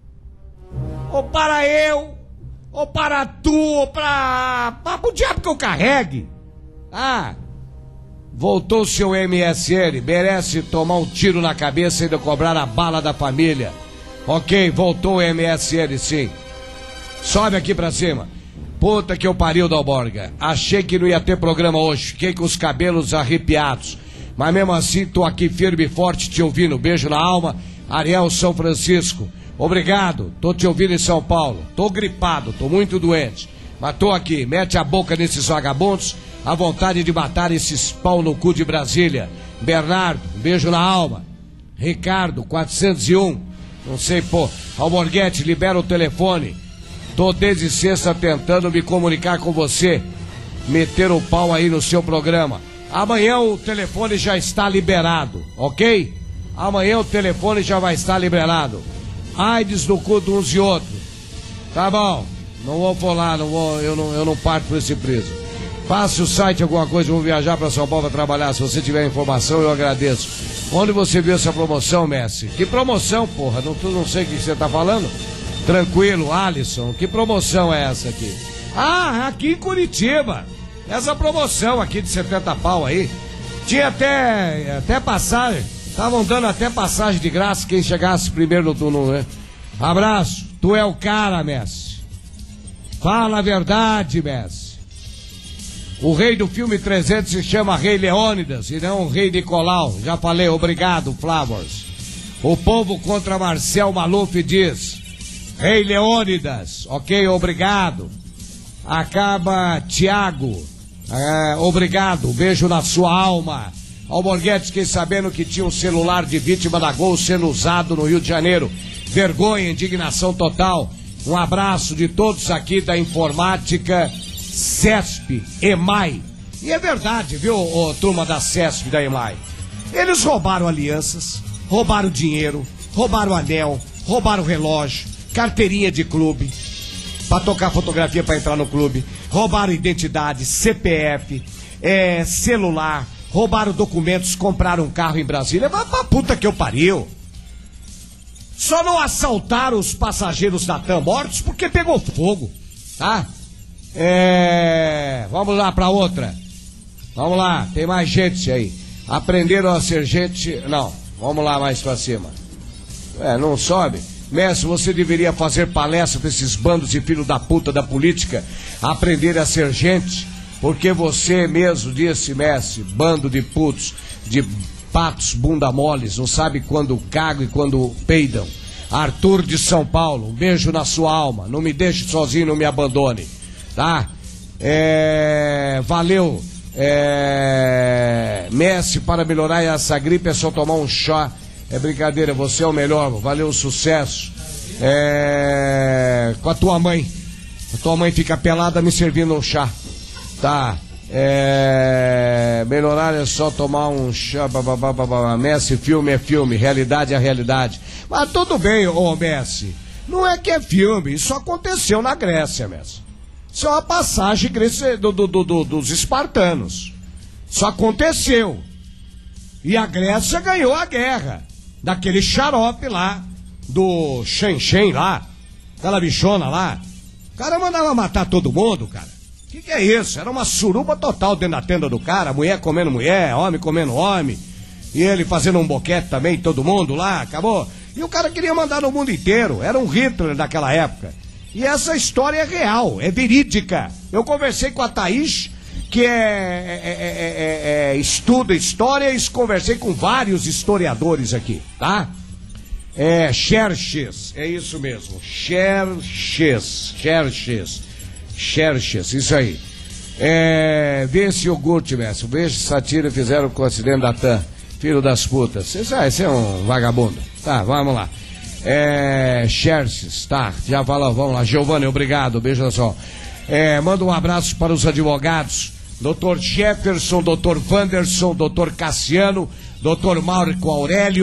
ou para eu, ou para tu, ou para o diabo que eu carregue. Ah, voltou o seu MSN, merece tomar um tiro na cabeça e ainda cobrar a bala da família. Ok, voltou o MSN, sim. Sobe aqui pra cima. Puta que eu pariu, Dalborga. Achei que não ia ter programa hoje. Fiquei com os cabelos arrepiados. Mas mesmo assim, tô aqui firme e forte te ouvindo. Beijo na alma. Ariel São Francisco. Obrigado. Tô te ouvindo em São Paulo. Tô gripado, tô muito doente. Mas tô aqui. Mete a boca nesses vagabundos. A vontade de matar esses pau no cu de Brasília. Bernardo, um beijo na alma. Ricardo, 401. Não sei, pô. Alborguete, libera o telefone. Tô desde sexta tentando me comunicar com você. Meter o pau aí no seu programa. Amanhã o telefone já está liberado, ok? Amanhã o telefone já vai estar liberado. AIDS no cu de uns e outros. Tá bom. Não vou falar, eu não parto por esse preso. Passe o site, alguma coisa, vou viajar para São Paulo para trabalhar. Se você tiver informação, eu agradeço. Onde você viu essa promoção, Messi? Que promoção, porra? Não sei o que você tá falando. Tranquilo, Alisson, que promoção é essa aqui? Ah, aqui em Curitiba. Essa promoção aqui de 70 pau aí. Tinha até passagem. Estavam dando até passagem de graça quem chegasse primeiro no turno, né? Abraço, tu é o cara, Messi. Fala a verdade, Messi. O rei do filme 300 se chama Rei Leônidas e não Rei Nicolau. Já falei, obrigado, Flowers. O povo contra Marcel Maluf diz... Rei Leônidas, ok, obrigado. Acaba Tiago, obrigado, beijo na sua alma. Alborguete, fiquei sabendo que tinha um celular de vítima da Gol sendo usado no Rio de Janeiro. Vergonha, indignação total. Um abraço de todos aqui da informática CESP, EMAI. E é verdade, viu, turma da CESP, da EMAI? Eles roubaram alianças, roubaram dinheiro, roubaram anel, roubaram relógio, carteirinha de clube, pra tocar fotografia pra entrar no clube, roubaram identidade, CPF, celular, roubaram documentos, compraram um carro em Brasília, mas pra puta que eu pariu. Só não assaltaram os passageiros da TAM mortos porque pegou fogo, tá? Vamos lá pra outra. Vamos lá, tem mais gente aí. Aprenderam a ser gente... Não, vamos lá mais pra cima. Não sobe. Messi, você deveria fazer palestra para esses bandos de filho da puta da política aprender a ser gente, porque você mesmo disse, Messi, bando de putos, de patos bunda moles, não sabe quando cagam e quando peidam. Arthur de São Paulo, um beijo na sua alma, não me deixe sozinho, não me abandone, tá? Valeu, Messi, para melhorar essa gripe é só tomar um chá. É brincadeira, você é o melhor, valeu, sucesso. Com a tua mãe. A tua mãe fica pelada me servindo um chá. Tá. Melhorar é só tomar um chá. Messi, filme é filme, realidade é realidade. Mas tudo bem, ô Messi. Não é que é filme, isso aconteceu na Grécia, Messi. Isso é uma passagem dos espartanos. Isso aconteceu. E a Grécia ganhou a guerra. Daquele xarope lá, do Xenxen lá, aquela bichona lá. O cara mandava matar todo mundo, cara. Que é isso? Era uma suruba total dentro da tenda do cara, mulher comendo mulher, homem comendo homem. E ele fazendo um boquete também, todo mundo lá, acabou. E o cara queria mandar no mundo inteiro, era um Hitler daquela época. E essa história é real, é verídica. Eu conversei com a Thaís, que estuda história, e conversei com vários historiadores aqui, tá? Xerxes, é isso mesmo, Xerxes, isso aí. Vê esse iogurte, mestre, vê se satira fizeram com o acidente da TAM, filho das putas, esse é um vagabundo, tá, vamos lá. Xerxes, tá, já fala, vamos lá, Giovanni, obrigado, beijo só. Manda um abraço para os advogados, Dr. Jefferson, Dr. Wanderson, Dr. Cassiano, Dr. Marco Aurélio,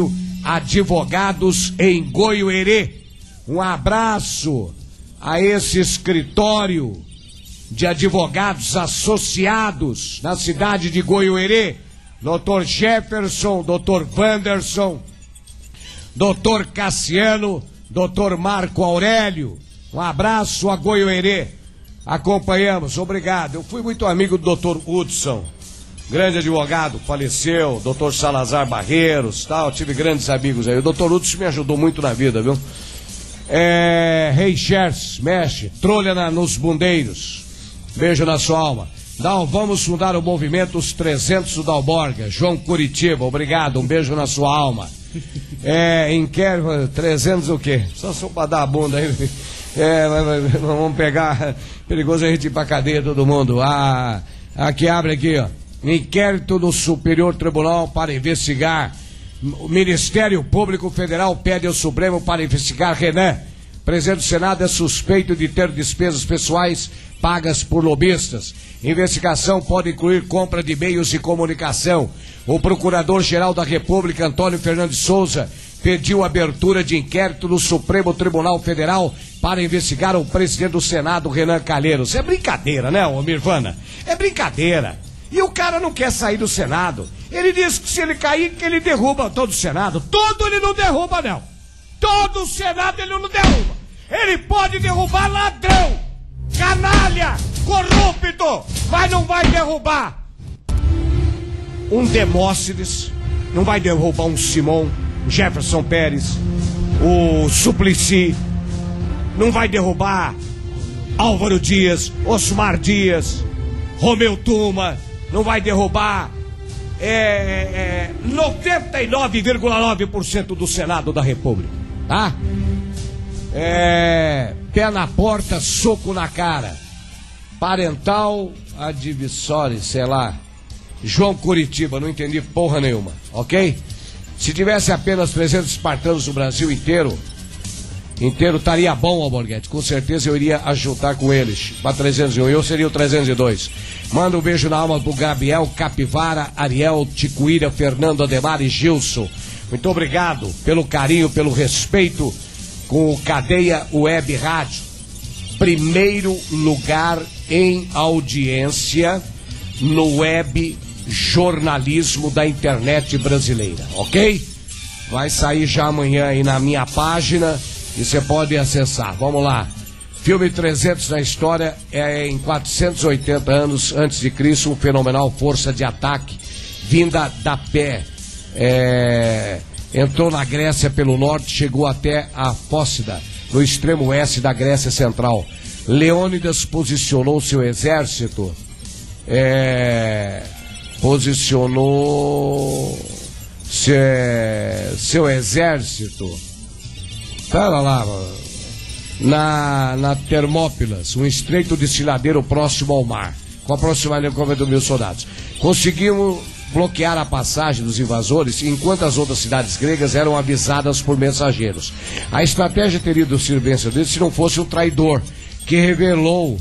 Advogados em Goiuerê. Um abraço a esse escritório de advogados associados na cidade de Goiuerê. Dr. Jefferson, Dr. Wanderson, Dr. Cassiano, Dr. Marco Aurélio. Um abraço a Goiuerê. Acompanhamos, obrigado. Eu fui muito amigo do Dr. Hudson, grande advogado, faleceu. Dr. Salazar Barreiros, tal. Tive grandes amigos aí. O Dr. Hudson me ajudou muito na vida, viu? Rei Xerxes, mexe, trolha nos bundeiros. Beijo na sua alma. Vamos fundar o movimento Os 300 do Dalborga. João Curitiba, obrigado, um beijo na sua alma. Inquérito, 300 o quê? Só pra dar a bunda aí. Vamos pegar, perigoso a gente ir pra cadeia todo mundo. Aqui, abre aqui, ó. Inquérito no Superior Tribunal para investigar. O Ministério Público Federal pede ao Supremo para investigar Renan. Presidente do Senado é suspeito de ter despesas pessoais pagas por lobistas. Investigação pode incluir compra de meios de comunicação. O Procurador-Geral da República, Antônio Fernando de Souza, pediu abertura de inquérito no Supremo Tribunal Federal para investigar o presidente do Senado, Renan Calheiros. É brincadeira, né, ô Mirvana? É brincadeira. E o cara não quer sair do Senado. Ele diz que se ele cair, que ele derruba todo o Senado. Todo ele não derruba, não. Todo o Senado ele não derruba. Ele pode derrubar ladrão, canalha, corrupto, mas não vai derrubar um Demóstenes, não vai derrubar um Simão, Jefferson Pérez, o Suplicy, não vai derrubar Álvaro Dias, Osmar Dias, Romeu Tuma, não vai derrubar 99,9% do Senado da República, tá? Pé na porta, soco na cara. Parental advisório, sei lá. João Curitiba, não entendi porra nenhuma, ok? Se tivesse apenas 300 espartanos no Brasil inteiro estaria bom, Alborguete. Com certeza eu iria ajudar com eles para 301, eu seria o 302. Manda um beijo na alma do Gabriel, Capivara, Ariel, Ticuíra, Fernando, Ademar e Gilson. Muito obrigado pelo carinho, pelo respeito com o Cadeia Web Rádio. Primeiro lugar em audiência no web jornalismo da internet brasileira, ok? Vai sair já amanhã aí na minha página e você pode acessar. Vamos lá. Filme 300 na história em 480 anos antes de Cristo, um fenomenal força de ataque vinda da pé. Entrou na Grécia pelo norte, chegou até a Fócida, no extremo oeste da Grécia Central. Leônidas posicionou seu exército, seu exército, pera lá, na Termópilas, um estreito desfiladeiro próximo ao mar, com aproximadamente 90 mil soldados. Conseguimos bloquear a passagem dos invasores, enquanto as outras cidades gregas eram avisadas por mensageiros. A estratégia teria sido vencedora se não fosse um traidor que revelou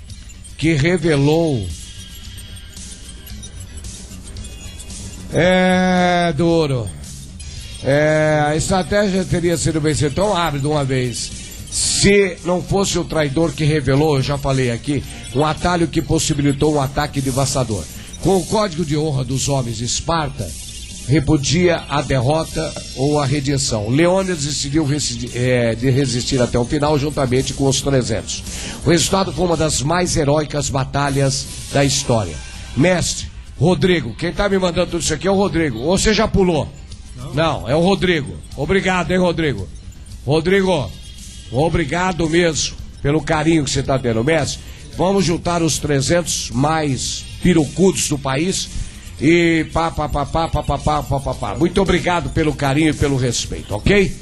duro. A estratégia teria sido vencedora. Então abre de uma vez. Se não fosse o traidor que revelou, eu já falei aqui, um atalho que possibilitou um ataque devastador. Com o código de honra dos homens de Esparta, repudia a derrota ou a redenção. Leônidas decidiu resistir até o final, juntamente com os 300. O resultado foi uma das mais heróicas batalhas da história. Mestre, Rodrigo, quem está me mandando tudo isso aqui é o Rodrigo. Ou você já pulou? Não, é o Rodrigo. Obrigado, hein, Rodrigo? Rodrigo, obrigado mesmo pelo carinho que você está tendo. Mestre, vamos juntar os 300 mais pirucudos do país e pá. Muito obrigado pelo carinho e pelo respeito, ok?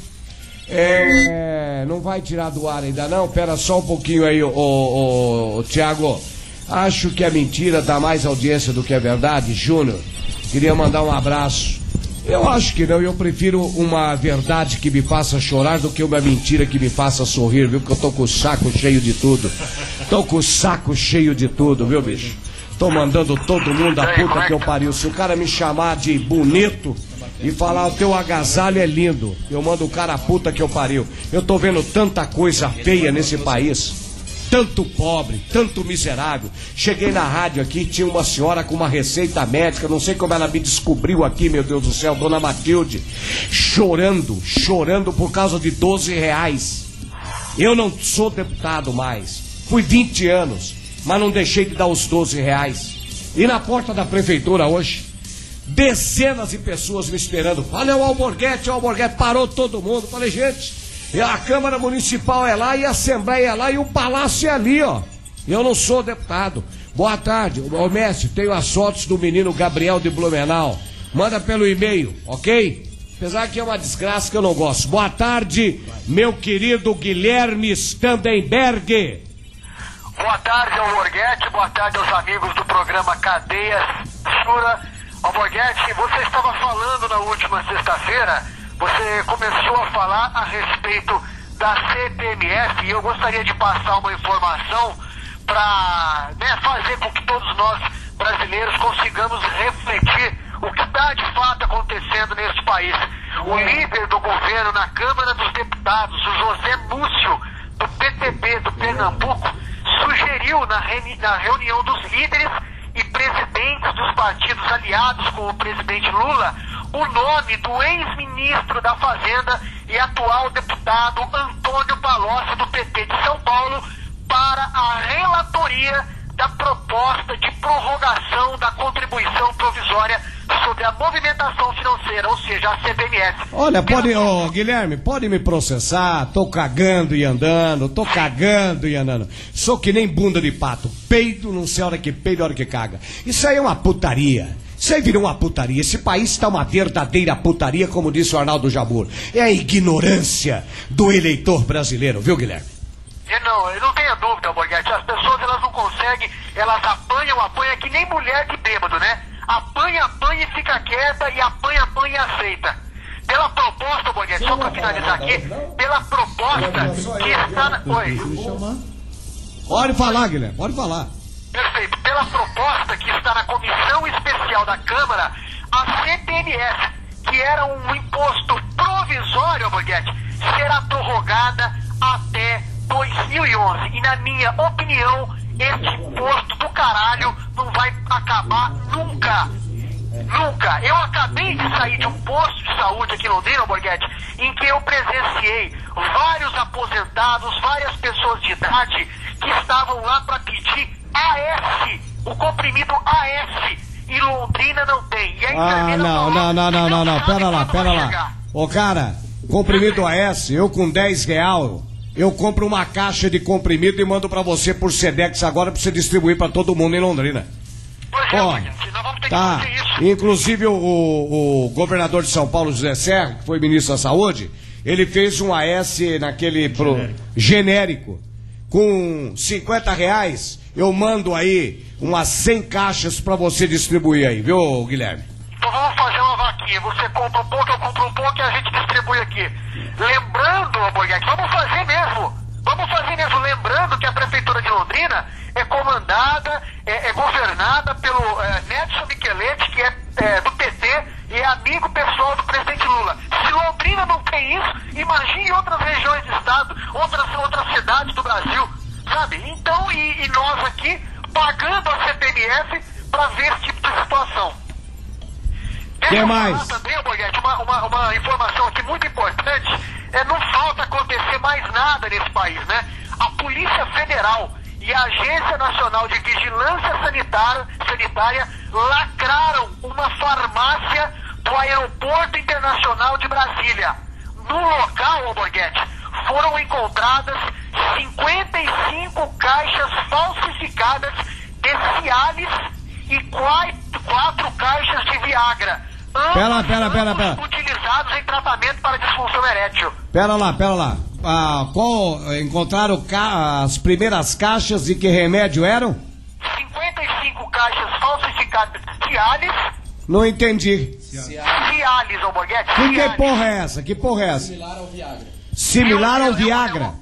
Não vai tirar do ar ainda não? Pera só um pouquinho aí, Tiago. Acho que a mentira dá mais audiência do que a verdade, Júnior. Queria mandar um abraço. Eu acho que não, eu prefiro uma verdade que me faça chorar do que uma mentira que me faça sorrir, viu? Porque eu tô com o saco cheio de tudo. Tô com o saco cheio de tudo, viu, bicho? Tô mandando todo mundo a puta que eu pariu. Se o cara me chamar de bonito, e falar: o teu agasalho é lindo. Eu mando o cara puta que eu pariu. Eu tô vendo tanta coisa feia nesse país. Tanto pobre, tanto miserável. Cheguei na rádio aqui, tinha uma senhora com uma receita médica, não sei como ela me descobriu aqui, meu Deus do céu, dona Matilde, chorando por causa de R$12. Eu não sou deputado mais, fui 20 anos, mas não deixei de dar os R$12. E na porta da prefeitura hoje, dezenas de pessoas me esperando. Olha o Alborguete, parou todo mundo. Falei, gente, a Câmara Municipal é lá e a Assembleia é lá e o Palácio é ali, ó. Eu não sou deputado. Boa tarde, ô mestre, tenho as fotos do menino Gabriel de Blumenau. Manda pelo e-mail, ok? Apesar que é uma desgraça que eu não gosto. Boa tarde, meu querido Guilherme Standenberg. Boa tarde, Alborguete. Boa tarde aos amigos do programa Cadeia Censura. Alborguete, você estava falando na última sexta-feira, você começou a falar a respeito da CPMF e eu gostaria de passar uma informação para fazer com que todos nós brasileiros consigamos refletir o que está de fato acontecendo nesse país. O líder do governo na Câmara dos Deputados, o José Múcio, do PTB do Pernambuco, sugeriu na reunião dos líderes e presidentes dos partidos aliados com o presidente Lula o nome do ex-ministro da Fazenda e atual deputado Antônio Palocci, do PT de São Paulo, para a relatoria da proposta de prorrogação da contribuição provisória sobre a movimentação financeira, ou seja, a CPMF. Olha, Guilherme, pode me processar, tô cagando e andando. Sou que nem bunda de pato, peido, não sei a hora que peido, a hora que caga. Isso aí é uma putaria. Isso aí virou uma putaria. Esse país está uma verdadeira putaria, como disse o Arnaldo Jabur. É a ignorância do eleitor brasileiro, viu, Guilherme? Eu não tenho dúvida, Alborguete. As pessoas, elas não conseguem, elas apanham que nem mulher de bêbado, né? Apanha e fica quieta, e apanha e aceita. Pela proposta, Alborguete, só para finalizar aqui, pela proposta que está na... Oi. Pode falar, Guilherme, pode falar. Perfeito. Pela proposta que está na Comissão Especial da Câmara, a CPMF, que era um imposto provisório, Alborguete, será prorrogada até 2011. E na minha opinião, este imposto do caralho não vai acabar nunca. Nunca. Eu acabei de sair de um posto de saúde aqui em Londrina, Alborguete, em que eu presenciei vários aposentados, várias pessoas de idade que estavam lá para pedir AS, o comprimido AS, e Londrina não tem. E a não, pera lá. Ô cara, comprimido AS, eu com R$10, eu compro uma caixa de comprimido e mando pra você por Sedex agora pra você distribuir pra todo mundo em Londrina. Pois é, nós vamos ter que fazer isso. Inclusive o governador de São Paulo, José Serra, que foi ministro da Saúde, ele fez um AS naquele genérico. Com R$50, eu mando aí umas 100 caixas pra você distribuir aí, viu, Guilherme? Então vamos fazer uma vaquinha. Você compra um pouco, eu compro um pouco e a gente distribui aqui. Lembrando, Alborguete, vamos fazer mesmo. Lembrando que a Prefeitura de Londrina é comandada, é governada pelo Nelson Micheletti, que é do PT e é amigo pessoal do presidente Lula. Se Londrina não tem isso, imagine outras regiões do estado, outras cidades do Brasil, sabe? Então, e nós aqui pagando a CPMF para ver esse tipo de situação. Deixa eu falar também, Alborguete, uma informação aqui muito importante. Não falta acontecer mais nada nesse país, né? A Polícia Federal e a Agência Nacional de Vigilância Sanitária lacraram uma farmácia do Aeroporto Internacional de Brasília. No local, Alborguete, foram encontradas 55 caixas falsificadas de Cialis e 4 caixas de Viagra. Pera. Utilizados em tratamento para disfunção erétil. Pera lá. Encontraram as primeiras caixas e que remédio eram? 55 caixas falsificadas de Cialis. Não entendi. Cialis, Alborguete. Que porra é essa? Similar ao Viagra.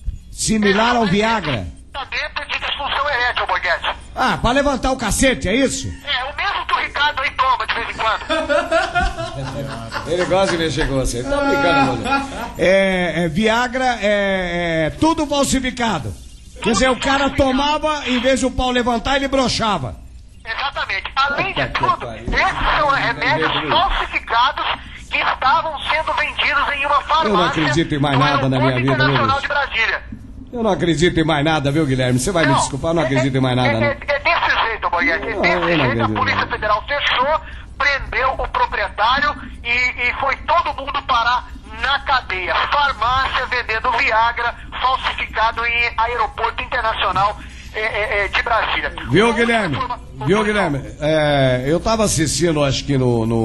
Tratamento de disfunção erétil, Alborguete. Pra levantar o cacete, é isso? O mesmo que o Ricardo aí toma de de vez em quando. Ele gosta de mexer com você. Tá brincando, mano. Viagra é tudo falsificado. Quer dizer, o cara tomava, em vez de o pau levantar, ele broxava. Exatamente. Além de tudo, esses são remédios falsificados que estavam sendo vendidos em uma farmácia. Eu não acredito em mais nada na minha vida, Internacional de Brasília. Eu não acredito em mais nada, viu, Guilherme? Você vai me desculpar, eu não acredito em mais nada, não. É desse jeito, Borghetti. É desse jeito. A Polícia Federal fechou, prendeu o proprietário e foi todo mundo parar na cadeia. Farmácia vendendo Viagra falsificado em aeroporto internacional de Brasília. Viu, Guilherme? Eu tava assistindo, acho que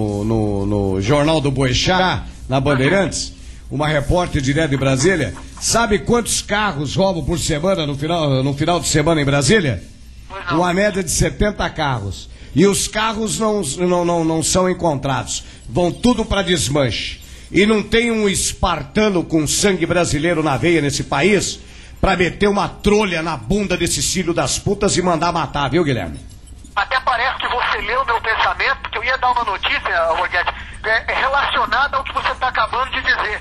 no Jornal do Boechat, na Bandeirantes, uma repórter direto de Brasília. Sabe quantos carros roubam por semana no final de semana em Brasília? Uma média de 70 carros. E os carros não são encontrados. Vão tudo para desmanche. E não tem um espartano com sangue brasileiro na veia nesse país pra meter uma trolha na bunda desse filho das putas e mandar matar, viu, Guilherme? Até parece que você leu meu pensamento, porque eu ia dar uma notícia, Borghetti, relacionada ao que você está acabando de dizer.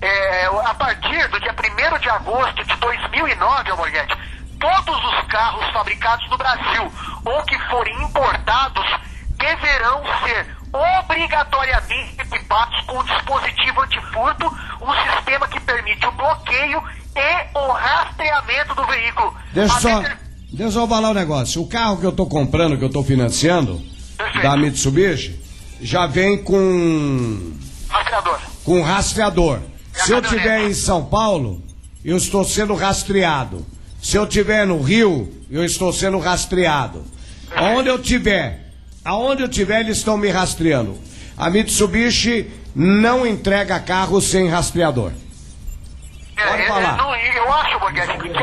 A partir do dia 1º de agosto de 2009, Borghetti, todos os carros fabricados no Brasil ou que forem importados deverão ser obrigatoriamente equipados com um dispositivo antifurto, um sistema que permite o bloqueio e o rastreamento do veículo. Deixa eu falar um negócio. O carro que eu tô comprando, que eu tô financiando, da Mitsubishi, já vem com rastreador. Se eu estiver em São Paulo, eu estou sendo rastreado. Se eu estiver no Rio, eu estou sendo rastreado. Aonde eu tiver, eles estão me rastreando. A Mitsubishi não entrega carro sem rastreador. Pode falar. Eu acho, Borghetti, que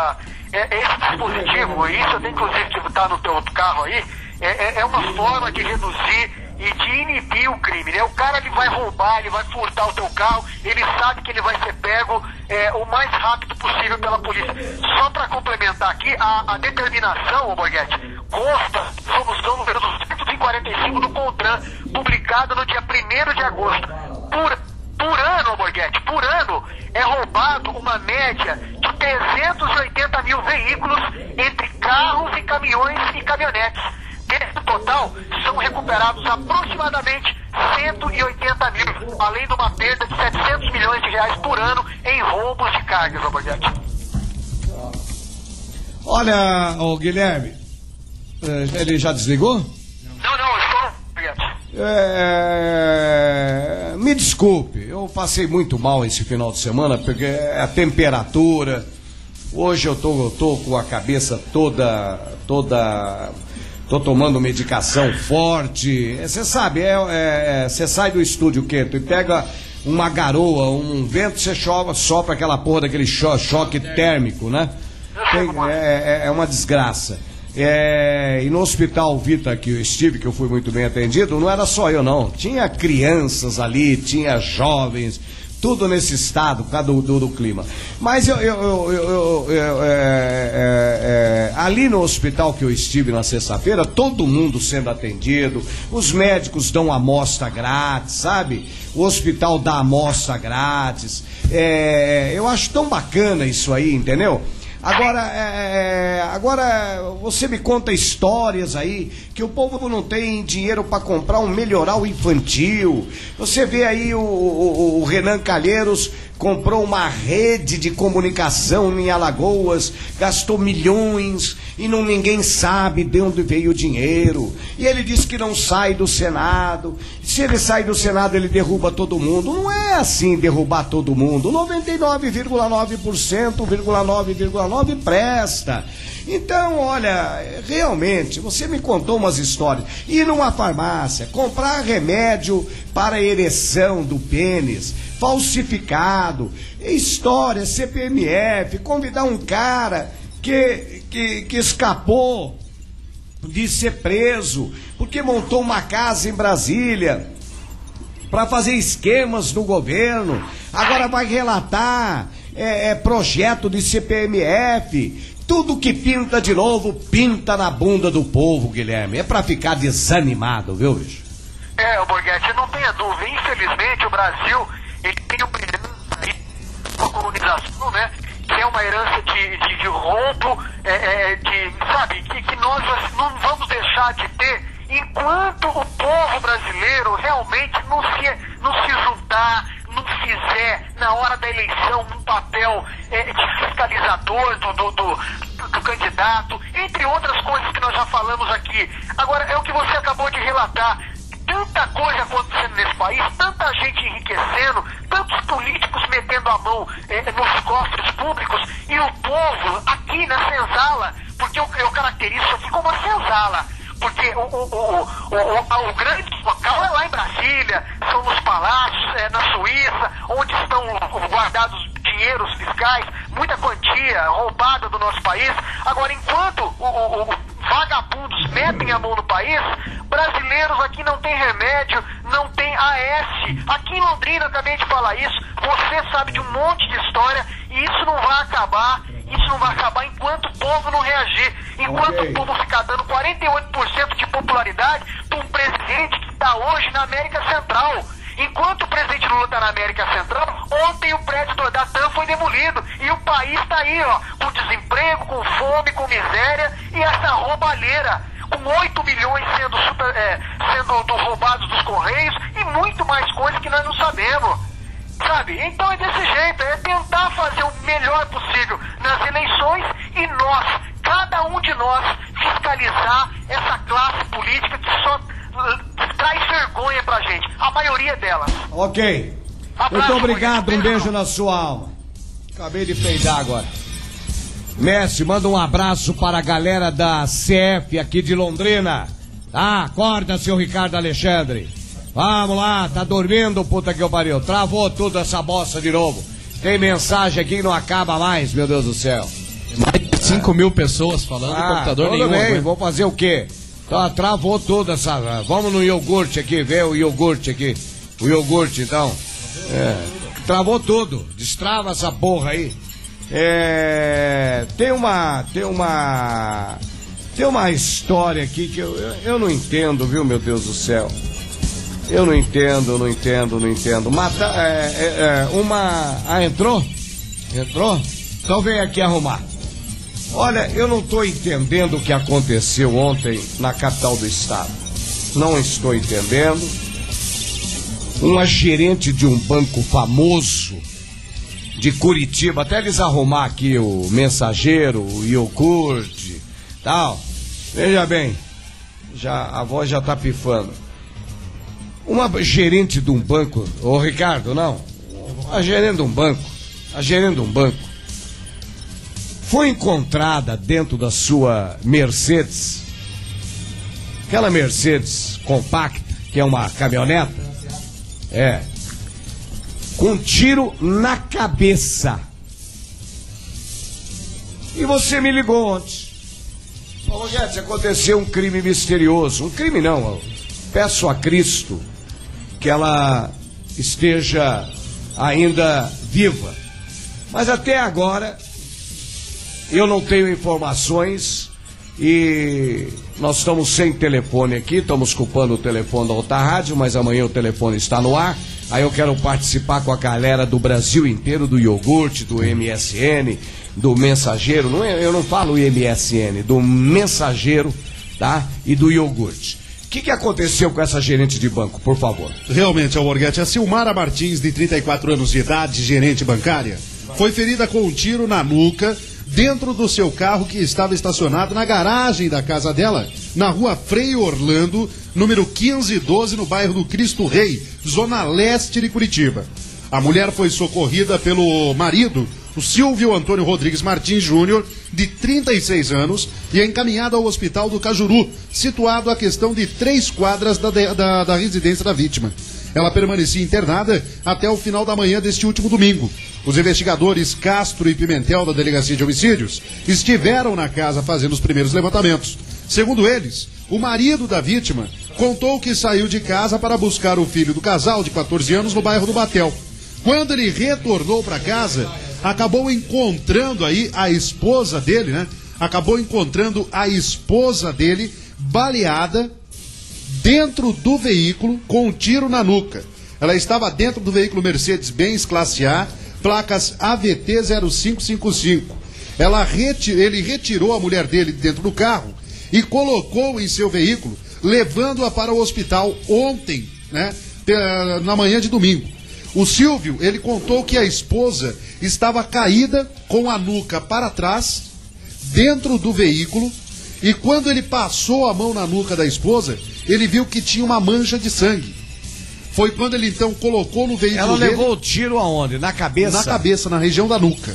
esse dispositivo, isso eu tenho inclusive que botar no teu carro aí, é uma forma de reduzir e de inibir o crime, né? O cara, ele vai roubar, ele vai furtar o teu carro, ele sabe que ele vai ser pego o mais rápido possível pela polícia. Só para complementar aqui, a determinação, Borghetti, consta da resolução número 245 do CONTRAN, publicada no dia 1º de agosto. Por ano, Borghetti, por ano é roubado uma média de 380 mil veículos entre carros e caminhões e caminhonetes. Desse total, são recuperados aproximadamente 180 mil, além de uma perda de 700 milhões de reais por ano em roubos de cargas, Borghetti. Olha, Guilherme, ele já desligou? Não, eu estou, Borghetti. Me desculpe, eu passei muito mal esse final de semana, porque a temperatura, hoje eu tô com a cabeça toda, tô tomando medicação forte, você sabe, você sai do estúdio quente e pega uma garoa, um vento, você sopra aquela porra daquele choque térmico, né? É uma desgraça. E no Hospital Vita que eu estive, que eu fui muito bem atendido, não era só eu não, tinha crianças ali, tinha jovens, tudo nesse estado, por causa do clima. Mas ali no hospital que eu estive na sexta-feira, todo mundo sendo atendido, os médicos dão amostra grátis, sabe? O hospital dá amostra grátis. Eu acho tão bacana isso aí, entendeu? Agora você me conta histórias aí que o povo não tem dinheiro para comprar um melhoral infantil. Você vê aí o Renan Calheiros comprou uma rede de comunicação em Alagoas, gastou milhões e ninguém sabe de onde veio o dinheiro. E ele diz que não sai do Senado. Se ele sai do Senado, ele derruba todo mundo. Não é assim derrubar todo mundo. 99,9% presta. Então, olha, realmente, você me contou umas histórias. Ir numa farmácia, comprar remédio para ereção do pênis, falsificado, história, CPMF, convidar um cara que escapou de ser preso, porque montou uma casa em Brasília para fazer esquemas no governo, agora vai relatar projeto de CPMF. Tudo que pinta de novo, pinta na bunda do povo, Guilherme. É pra ficar desanimado, viu, bicho? Borghetti, não tenha dúvida. Infelizmente, o Brasil ele tem uma herança, uma colonização, né? Que é uma herança de roubo, sabe? Que nós não vamos deixar de ter enquanto o povo brasileiro realmente não se juntar, não fizer na hora da eleição um papel de fiscalizador do candidato, entre outras coisas que nós já falamos aqui. Agora, é o que você acabou de relatar. Tanta coisa acontecendo nesse país, tanta gente enriquecendo, tantos políticos metendo a mão nos cofres públicos, e o povo aqui na senzala, porque eu caracterizo isso aqui como a senzala, porque o grande local é lá em Brasília, são nos palácios, na Suíça, onde estão guardados dinheiros fiscais, muita quantia roubada do nosso país. Agora, enquanto vagabundos metem a mão no país, brasileiros aqui não tem remédio, não tem AS. Aqui em Londrina, acabei de falar isso, você sabe de um monte de história, e isso não vai acabar. Isso não vai acabar enquanto o povo não reagir. Enquanto o povo ficar dando 48% de popularidade para um presidente que está hoje na América Central. Enquanto o presidente Lula está na América Central, ontem o prédio do Datan foi demolido. E o país está aí, ó, com desemprego, com fome, com miséria e essa roubalheira. Com 8 milhões sendo roubados dos Correios e muito mais coisas que nós não sabemos. Sabe? Então é desse jeito, é tentar fazer o melhor possível nas eleições e nós, cada um de nós, fiscalizar essa classe política que só traz vergonha pra gente, a maioria delas. Ok. Muito obrigado, um beijo na sua alma. Acabei de peidar agora. Messi, manda um abraço para a galera da CF aqui de Londrina. Ah, acorda, seu Ricardo Alexandre. Vamos lá, tá dormindo, puta que eu pariu. Travou tudo essa bosta de novo. Tem mensagem aqui que não acaba mais, meu Deus do céu. Mais de 5 mil pessoas falando, no computador tudo nenhum. Bem, vou fazer o quê? Tá, travou tudo essa... Vamos no iogurte aqui, ver o iogurte aqui. O iogurte, então. Travou tudo. Destrava essa porra aí. Tem uma história aqui que eu não entendo, viu, meu Deus do céu. Eu não entendo. Entrou? Entrou? Então vem aqui arrumar. Olha, eu não estou entendendo o que aconteceu ontem na capital do estado. Não estou entendendo. Uma gerente de um banco famoso de Curitiba, até eles arrumar aqui o mensageiro, o iogurte, tal. Veja bem, a voz já tá pifando. Uma gerente de um banco, ô Ricardo, não, a gerente de um banco, foi encontrada dentro da sua Mercedes, aquela Mercedes compacta, que é uma caminhoneta, com um tiro na cabeça. E você me ligou ontem. Falou, Guedes, aconteceu um crime misterioso. Um crime não, peço a Cristo que ela esteja ainda viva. Mas até agora eu não tenho informações e nós estamos sem telefone aqui, estamos culpando o telefone da Alta Rádio, mas amanhã o telefone está no ar. Aí eu quero participar com a galera do Brasil inteiro, do iogurte, do MSN, do mensageiro, eu não falo MSN, do mensageiro, tá? E do iogurte. O que aconteceu com essa gerente de banco, por favor? Realmente, Alborguete, a Silmara Martins, de 34 anos de idade, gerente bancária, foi ferida com um tiro na nuca dentro do seu carro que estava estacionado na garagem da casa dela, na rua Frei Orlando, número 1512, no bairro do Cristo Rei, zona leste de Curitiba. A mulher foi socorrida pelo marido, o Silvio Antônio Rodrigues Martins Júnior, de 36 anos, e é encaminhada ao hospital do Cajuru, situado a questão de 3 quadras da residência da vítima. Ela permanecia internada até o final da manhã deste último domingo. Os investigadores Castro e Pimentel, da Delegacia de Homicídios, estiveram na casa fazendo os primeiros levantamentos. Segundo eles, o marido da vítima contou que saiu de casa para buscar o filho do casal, de 14 anos, no bairro do Batel. Quando ele retornou para casa, acabou encontrando aí a esposa dele, baleada dentro do veículo com um tiro na nuca. Ela estava dentro do veículo Mercedes-Benz Classe A, placas AVT 0555. Ele retirou a mulher dele de dentro do carro e colocou em seu veículo, levando-a para o hospital ontem, né, na manhã de domingo. O Silvio, ele contou que a esposa estava caída com a nuca para trás, dentro do veículo, e quando ele passou a mão na nuca da esposa, ele viu que tinha uma mancha de sangue. Foi quando ele então colocou no veículo Ela dele... levou o tiro aonde? Na cabeça? Na cabeça, na região da nuca.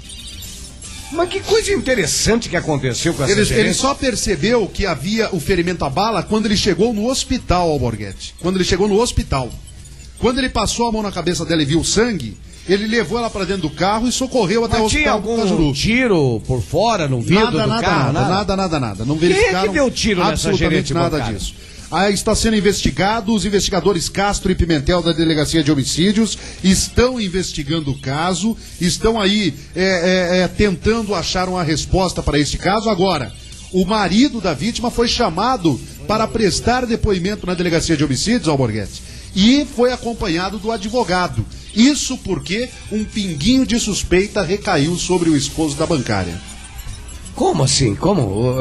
Mas que coisa interessante que aconteceu com essa gerente. Ele só percebeu que havia o ferimento à bala quando ele chegou no hospital, Alborguete. Quando ele chegou no hospital. Quando ele passou a mão na cabeça dela e viu o sangue, ele levou ela para dentro do carro e socorreu até o hospital. Tinha algum tiro por fora no vidro do carro? Nada. Não verificaram. Quem é que deu tiro nessa gerente nada bancária? disso. Aí está sendo investigado, os investigadores Castro e Pimentel da Delegacia de Homicídios estão investigando o caso, estão aí tentando achar uma resposta para este caso. Agora, o marido da vítima foi chamado para prestar depoimento na Delegacia de Homicídios, Alborguete, e foi acompanhado do advogado. Isso porque um pinguinho de suspeita recaiu sobre o esposo da bancária. Como assim? Como?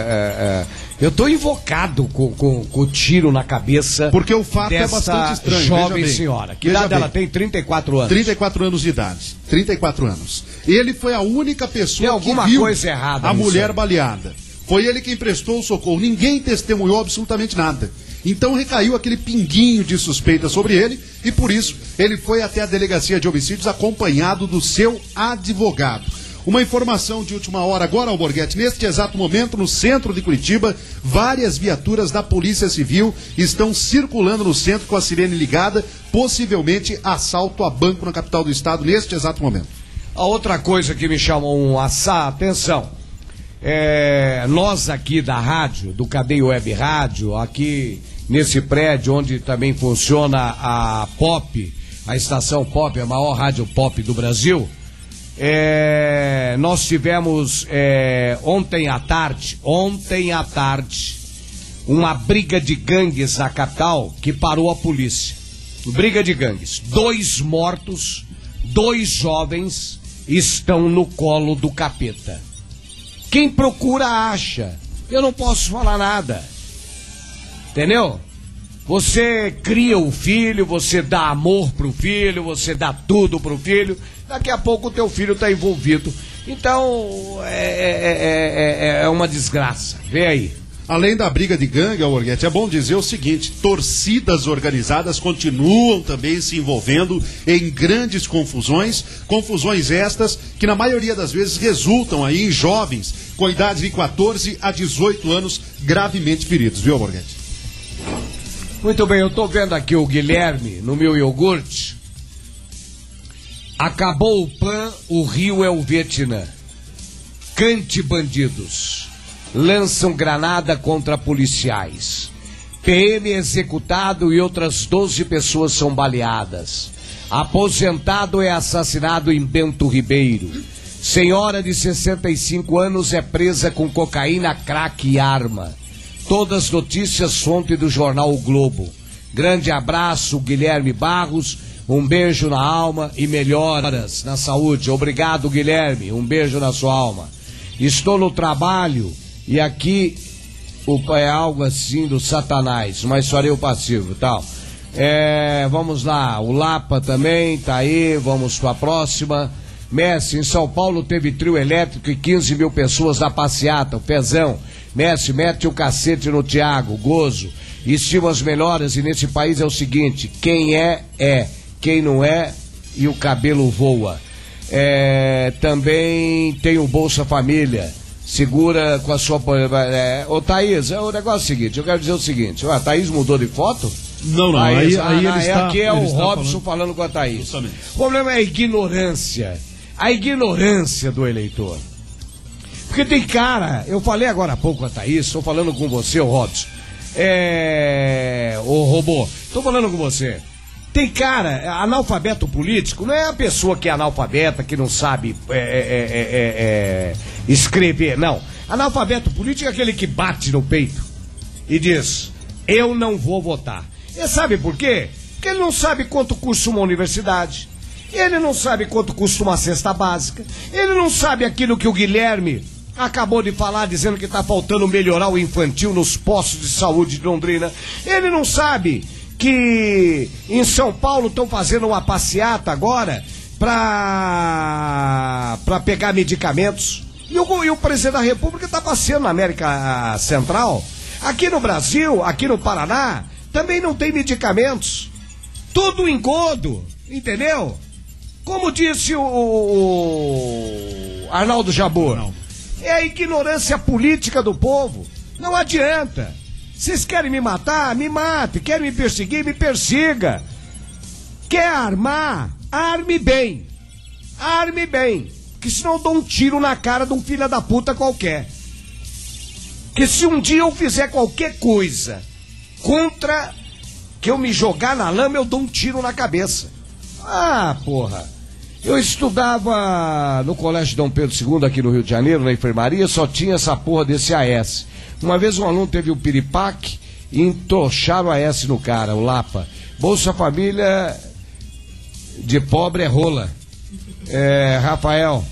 Eu estou invocado com o tiro na cabeça. Porque o fato é bastante estranho. Jovem senhora. Que idade ela tem? 34 anos. 34 anos de idade. 34 anos. Ele foi a única pessoa que viu coisa errada a mulher baleada. Foi ele quem prestou o socorro. Ninguém testemunhou absolutamente nada. Então recaiu aquele pinguinho de suspeita sobre ele e por isso ele foi até a Delegacia de Homicídios acompanhado do seu advogado. Uma informação de última hora agora, Alborguete. Neste exato momento, no centro de Curitiba, várias viaturas da Polícia Civil estão circulando no centro com a sirene ligada, possivelmente assalto a banco na capital do estado neste exato momento. A outra coisa que me chamou a atenção, nós aqui da rádio, do Cadeia Web Rádio, aqui nesse prédio onde também funciona a Pop, a estação Pop, a maior rádio pop do Brasil, nós tivemos ontem à tarde, uma briga de gangues na capital que parou a polícia. Briga de gangues. 2 mortos, 2 jovens estão no colo do capeta. Quem procura acha. Eu não posso falar nada. Entendeu? Você cria o filho, você dá amor pro filho, você dá tudo pro filho, daqui a pouco o teu filho tá envolvido. Então, é uma desgraça. Vê aí. Além da briga de gangue, Alborguete, é bom dizer o seguinte: torcidas organizadas continuam também se envolvendo em grandes confusões estas que na maioria das vezes resultam aí em jovens com idades de 14 a 18 anos gravemente feridos, viu, Alborguete? Muito bem, eu tô vendo aqui o Guilherme no meu iogurte. Acabou o PAN, o Rio é o Vietnã. Cante bandidos. Lançam granada contra policiais. PM executado e outras 12 pessoas são baleadas. Aposentado é assassinado em Bento Ribeiro. Senhora de 65 anos é presa com cocaína, crack e arma. Todas as notícias, fonte do jornal O Globo. Grande abraço, Guilherme Barros. Um beijo na alma e melhoras na saúde. Obrigado, Guilherme. Um beijo na sua alma. Estou no trabalho e aqui é algo assim do Satanás, mas farei o passivo, tal. Vamos lá, o Lapa também tá aí, vamos para a próxima. Messi, em São Paulo teve trio elétrico e 15 mil pessoas na passeata, o Pezão. Messi, mete o cacete no Thiago, gozo. Estima as melhoras e nesse país é o seguinte: quem é, quem não é, e o cabelo voa. Também tem o Bolsa Família. Segura com a sua... Ô Thaís, o negócio é o seguinte, eu quero dizer o seguinte, a Thaís mudou de foto? Não, Thaís, aí ele está... Aqui é o Robson falando com a Thaís. Justamente. O problema é a ignorância do eleitor. Porque tem cara, eu falei agora há pouco com a Thaís, estou falando com você, o Robson. O robô, estou falando com você. Tem cara, analfabeto político, não é a pessoa que é analfabeta, que não sabe escrever, não. Analfabeto político é aquele que bate no peito e diz: eu não vou votar. E sabe por quê? Porque ele não sabe quanto custa uma universidade, ele não sabe quanto custa uma cesta básica, ele não sabe aquilo que o Guilherme acabou de falar, dizendo que está faltando melhorar o infantil nos postos de saúde de Londrina. Ele não sabe que em São Paulo estão fazendo uma passeata agora para pegar medicamentos. E o presidente da República está passeando na América Central. Aqui no Brasil, aqui no Paraná, também não tem medicamentos. Tudo engodo, entendeu? Como disse o Arnaldo Jabor, é a ignorância política do povo. Não adianta. Vocês querem me matar? Me mate. Querem me perseguir? Me persiga. Quer armar? Arme bem. Arme bem. Que senão eu dou um tiro na cara de um filho da puta qualquer. Que se um dia eu fizer qualquer coisa contra que eu me jogar na lama, eu dou um tiro na cabeça. Ah, porra. Eu estudava no Colégio Dom Pedro II aqui no Rio de Janeiro, na enfermaria, só tinha essa porra desse AS. Uma vez um aluno teve um piripaque e entocharam o AS no cara, o Lapa. Bolsa Família de pobre é rola. Rafael,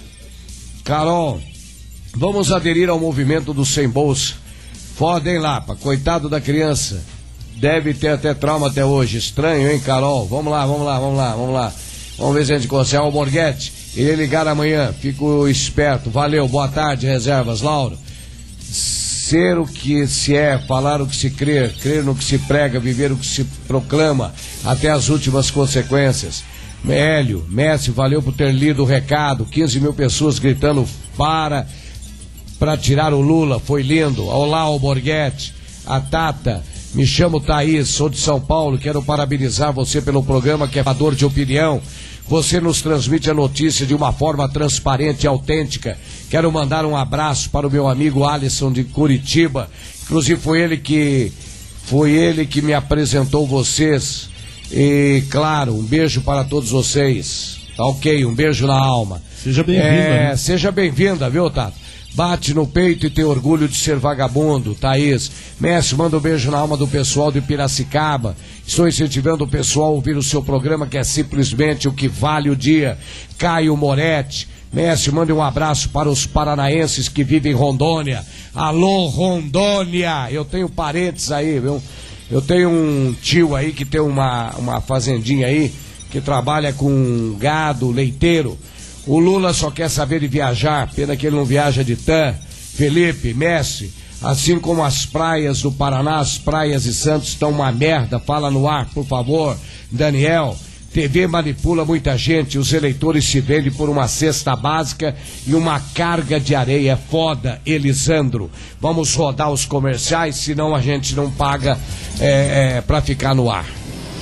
Carol, vamos aderir ao movimento do sem bolsa. Foda, hein, Lapa? Coitado da criança. Deve ter até trauma até hoje. Estranho, hein, Carol? Vamos lá. Vamos ver se a gente consegue. O Borghetti, ele ligar amanhã. Fico esperto. Valeu, boa tarde, reservas. Lauro, ser o que se é, falar o que se crer, crer no que se prega, viver o que se proclama, até as últimas consequências. Hélio, Messi, valeu por ter lido o recado. 15 mil pessoas gritando para tirar o Lula, foi lindo. Olá, o Borghetti, a Tata, me chamo Thaís, sou de São Paulo, quero parabenizar você pelo programa que é formador de opinião. Você nos transmite a notícia de uma forma transparente e autêntica. Quero mandar um abraço para o meu amigo Alisson de Curitiba, inclusive foi ele que me apresentou vocês. E claro, um beijo para todos vocês. Tá ok, um beijo na alma. Seja bem-vinda. Né? Seja bem-vinda, viu, Tato? Bate no peito e tem orgulho de ser vagabundo, Thaís. Messi, manda um beijo na alma do pessoal de Piracicaba. Estou incentivando o pessoal a ouvir o seu programa, que é simplesmente o que vale o dia. Caio Moretti. Messi, manda um abraço para os paranaenses que vivem em Rondônia. Alô, Rondônia! Eu tenho parentes aí, viu? Eu tenho um tio aí que tem uma fazendinha aí, que trabalha com gado, leiteiro. O Lula só quer saber de viajar, pena que ele não viaja de TAM. Felipe, Messi, assim como as praias do Paraná, as praias de Santos estão uma merda, fala no ar, por favor. Daniel, TV manipula muita gente, os eleitores se vendem por uma cesta básica e uma carga de areia, foda, Elisandro. Vamos rodar os comerciais, senão a gente não paga pra ficar no ar.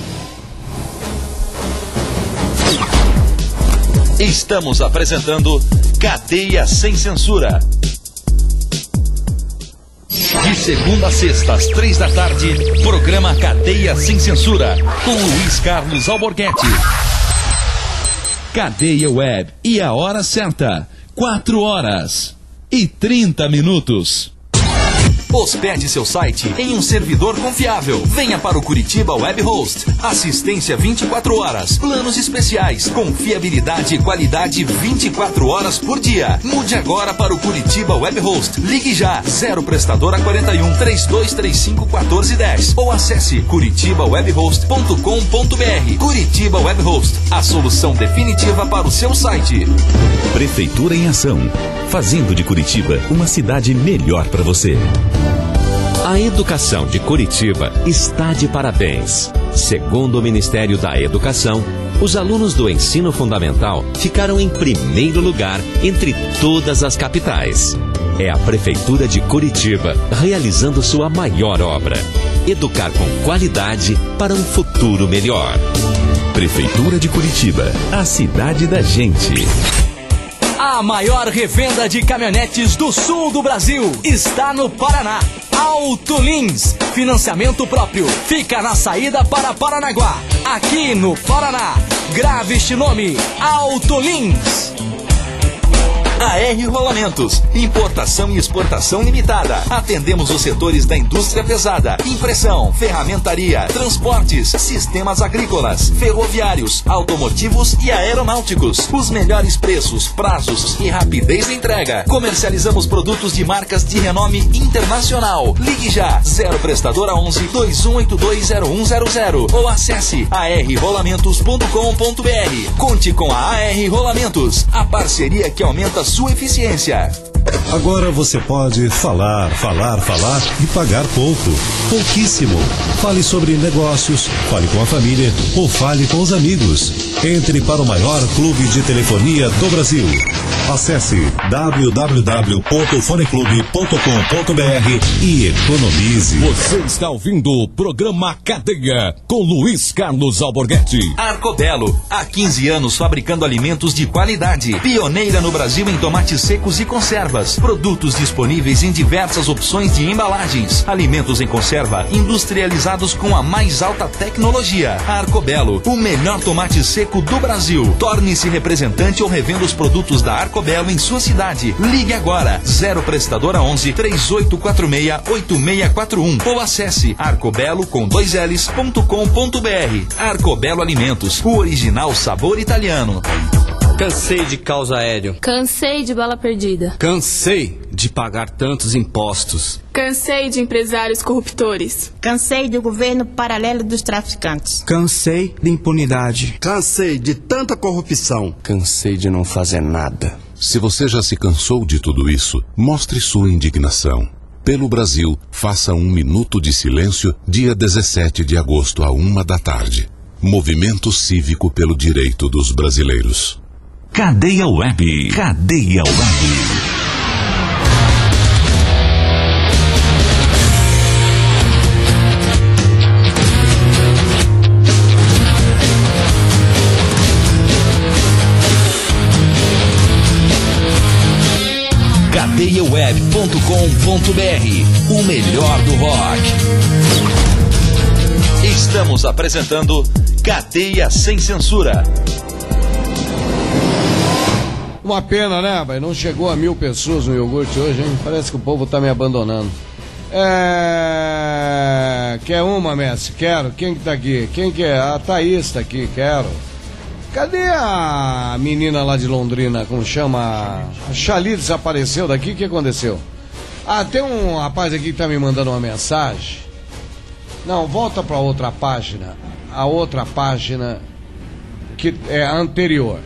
Estamos apresentando Cadeia Sem Censura. De segunda a sexta, às 3 da tarde, programa Cadeia Sem Censura, com Luiz Carlos Alborguete. Cadeia Web e a hora certa, 4h30. Hospede seu site em um servidor confiável. Venha para o Curitiba Web Host. Assistência 24 horas. Planos especiais. Confiabilidade e qualidade 24 horas por dia. Mude agora para o Curitiba Web Host. Ligue já. 0 prestadora 41 3235 1410 ou acesse curitibawebhost.com.br. Curitiba Web Host. A solução definitiva para o seu site. Prefeitura em ação. Fazendo de Curitiba uma cidade melhor para você. A educação de Curitiba está de parabéns. Segundo o Ministério da Educação, os alunos do ensino fundamental ficaram em primeiro lugar entre todas as capitais. É a Prefeitura de Curitiba realizando sua maior obra: educar com qualidade para um futuro melhor. Prefeitura de Curitiba, a cidade da gente. A maior revenda de caminhonetes do sul do Brasil está no Paraná. Auto Lins, financiamento próprio, fica na saída para Paranaguá. Aqui no Paraná, grave este nome: Auto Lins. AR Rolamentos, importação e exportação limitada. Atendemos os setores da indústria pesada, impressão, ferramentaria, transportes, sistemas agrícolas, ferroviários, automotivos e aeronáuticos. Os melhores preços, prazos e rapidez de entrega. Comercializamos produtos de marcas de renome internacional. Ligue já, 0 prestadora 11 21820100 ou acesse arrolamentos.com.br. Conte com a AR Rolamentos, a parceria que aumenta sua eficiência. Agora você pode falar e pagar pouco. Pouquíssimo. Fale sobre negócios, fale com a família ou fale com os amigos. Entre para o maior clube de telefonia do Brasil. Acesse www.foneclube.com.br e economize. Você está ouvindo o programa Cadeia com Luiz Carlos Alborguete. Arcobelo, há 15 anos fabricando alimentos de qualidade. Pioneira no Brasil em tomates secos e conservas. Produtos disponíveis em diversas opções de embalagens. Alimentos em conserva industrializados com a mais alta tecnologia. Arcobelo, o melhor tomate seco do Brasil. Torne-se representante ou revenda os produtos da Arcobelo em sua cidade. Ligue agora, 0 prestadora 11 3846-8641 ou acesse arcobelo.com.br. Arcobelo Alimentos, o original sabor italiano. Cansei de caos aéreo. Cansei de bala perdida. Cansei de pagar tantos impostos. Cansei de empresários corruptores. Cansei do governo paralelo dos traficantes. Cansei de impunidade. Cansei de tanta corrupção. Cansei de não fazer nada. Se você já se cansou de tudo isso, mostre sua indignação. Pelo Brasil, faça 1 minuto de silêncio, dia 17 de agosto, à 13h. Movimento Cívico pelo Direito dos Brasileiros. Cadeia Web. Cadeia Web. cadeiaweb.com.br, o melhor do rock. Estamos apresentando Cadeia Sem Censura. Uma pena, né, vai? Não chegou a 1000 pessoas no iogurte hoje, hein? Parece que o povo tá me abandonando. Quer uma, Messi? Quero. Quem que tá aqui? Quem que é? A Thaís tá aqui, quero. Cadê a menina lá de Londrina, como chama? A Xali desapareceu daqui, o que aconteceu? Tem um rapaz aqui que tá me mandando uma mensagem. Não, volta pra outra página. A outra página que é a anterior.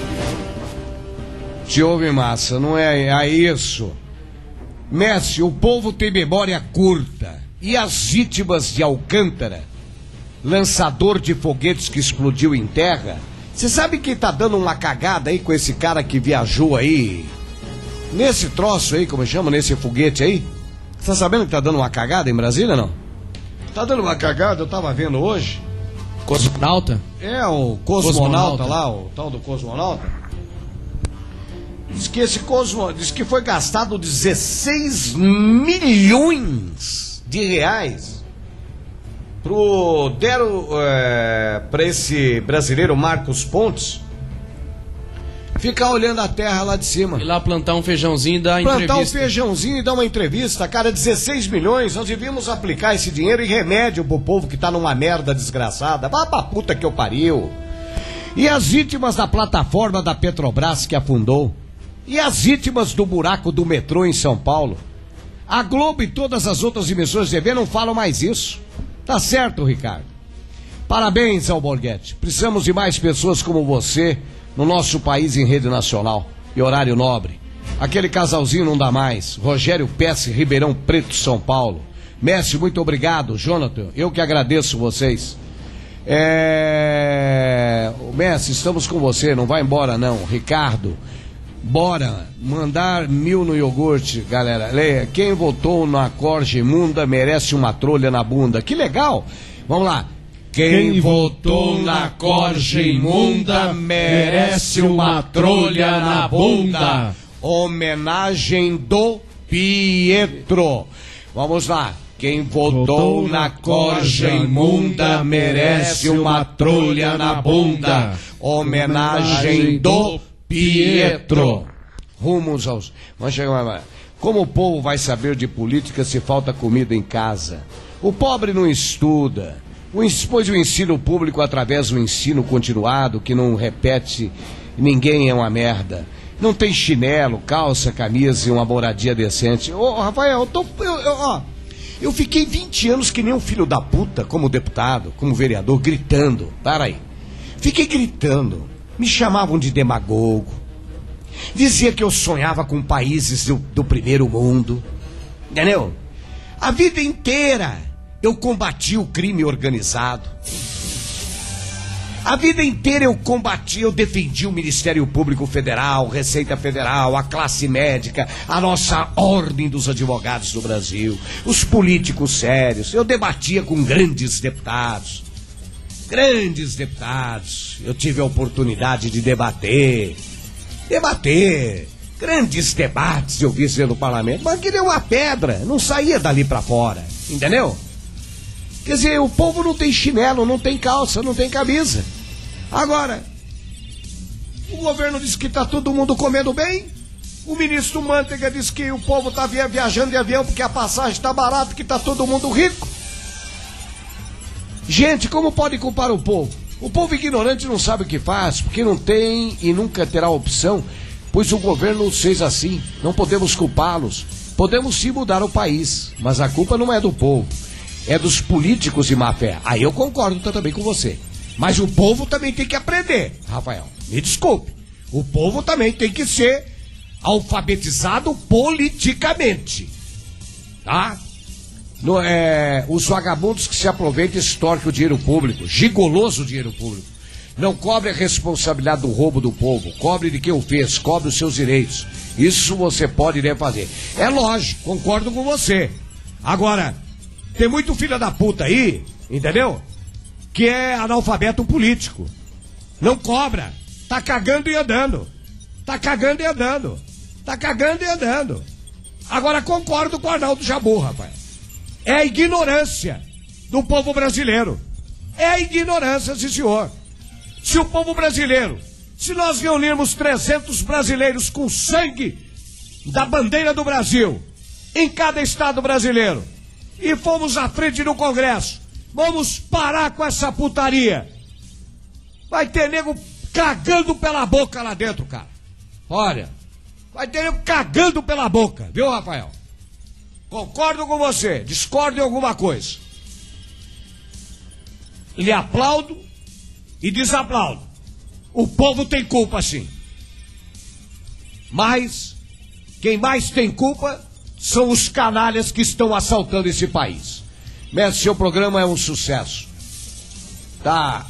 Te ouve, massa, não é isso. Messi, o povo tem memória curta. E as vítimas de Alcântara, lançador de foguetes que explodiu em terra? Você sabe quem tá dando uma cagada aí com esse cara que viajou aí? Nesse troço aí, como chama, nesse foguete aí? Você tá sabendo que tá dando uma cagada em Brasília, não? Tá dando uma cagada, eu tava vendo hoje. Cosmonauta? O cosmonauta lá, o tal do cosmonauta. Diz que foi gastado 16 milhões de reais para esse brasileiro Marcos Pontes ficar olhando a terra lá de cima. Ir lá plantar um feijãozinho e dar entrevista. Plantar um feijãozinho e dar uma entrevista. Cara, 16 milhões, nós devíamos aplicar esse dinheiro em remédio pro povo que tá numa merda desgraçada. Vá pra puta que eu pariu. E as vítimas da plataforma da Petrobras que afundou. E as vítimas do buraco do metrô em São Paulo. A Globo e todas as outras emissoras de TV não falam mais isso. Tá certo, Ricardo? Parabéns, Alborguete. Precisamos de mais pessoas como você no nosso país em rede nacional e horário nobre. Aquele casalzinho não dá mais. Rogério Pesce, Ribeirão Preto, São Paulo. Messi, muito obrigado. Jonathan, eu que agradeço vocês. Messi, estamos com você, não vai embora não. Ricardo, bora mandar 1000 no iogurte, galera. Leia, quem votou na corja imunda merece uma trolha na bunda. Que legal. Vamos lá. Quem votou na corja imunda merece uma trolha na bunda. Homenagem do Pietro. Vamos lá. Quem votou na corja imunda merece uma trolha na bunda. Homenagem do Pietro. rumos aos... Vamos chegar lá. Como o povo vai saber de política se falta comida em casa? O pobre não estuda. Pois o ensino público, através do ensino continuado, que não repete, ninguém é uma merda. Não tem chinelo, calça, camisa e uma moradia decente. Ô, Rafael, eu fiquei 20 anos que nem um filho da puta, como deputado, como vereador, gritando. Para aí. Fiquei gritando. Me chamavam de demagogo. Dizia que eu sonhava com países do primeiro mundo. Entendeu? A vida inteira eu combati o crime organizado. A vida inteira eu defendi o Ministério Público Federal, Receita Federal, a classe médica, a nossa ordem dos advogados do Brasil, os políticos sérios. Eu debatia com grandes deputados. Eu tive a oportunidade de debater. Grandes debates eu vi no parlamento, mas que deu uma pedra, não saía dali pra fora, entendeu? Quer dizer, o povo não tem chinelo, não tem calça, não tem camisa. Agora, o governo diz que tá todo mundo comendo bem, o ministro Manteiga diz que o povo tá viajando de avião porque a passagem tá barata, que tá todo mundo rico. Gente, como pode culpar o povo? O povo ignorante não sabe o que faz, porque não tem e nunca terá opção, pois o governo os fez assim. Não podemos culpá-los. Podemos sim mudar o país, mas a culpa não é do povo, é dos políticos de má fé. Aí eu concordo também com você. Mas o povo também tem que aprender, Rafael. Me desculpe. O povo também tem que ser alfabetizado politicamente. Tá? Os vagabundos que se aproveitam e extorquem o dinheiro público, gigoloso o dinheiro público. Não cobre a responsabilidade do roubo do povo, cobre de quem o fez, cobre os seus direitos. Isso você pode e deve fazer. É lógico, concordo com você. Agora, tem muito filho da puta aí, entendeu? Que é analfabeto político. Não cobra. Tá cagando e andando. Agora concordo com o Arnaldo Jabbour, rapaz. É a ignorância do povo brasileiro. É a ignorância, sim, senhor. Se o povo brasileiro, se nós reunirmos 300 brasileiros com sangue da bandeira do Brasil, em cada estado brasileiro, e fomos à frente do Congresso, vamos parar com essa putaria. Vai ter nego cagando pela boca lá dentro, cara. Olha, vai ter nego cagando pela boca, viu, Rafael? Concordo com você, discordo em alguma coisa. Lhe aplaudo e desaplaudo. O povo tem culpa, sim. Mas quem mais tem culpa são os canalhas que estão assaltando esse país. Mestre, seu programa é um sucesso. Tá,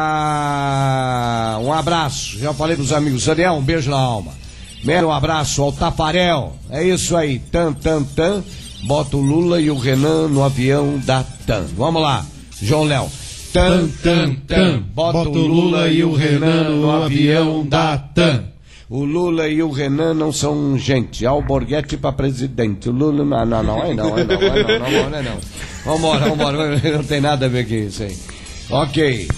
um abraço. Já falei pros amigos. Daniel, um beijo na alma. Um abraço ao Tafarel. É isso aí. Tan. Bota o Lula e o Renan no avião da TAM. Vamos lá, João Léo. Tan. Bota o Lula e o Renan no avião da TAM. O Lula e o Renan não são gente. Alborguete para presidente. O Lula. Não. Vambora. Não tem nada a ver com isso aí. Ok.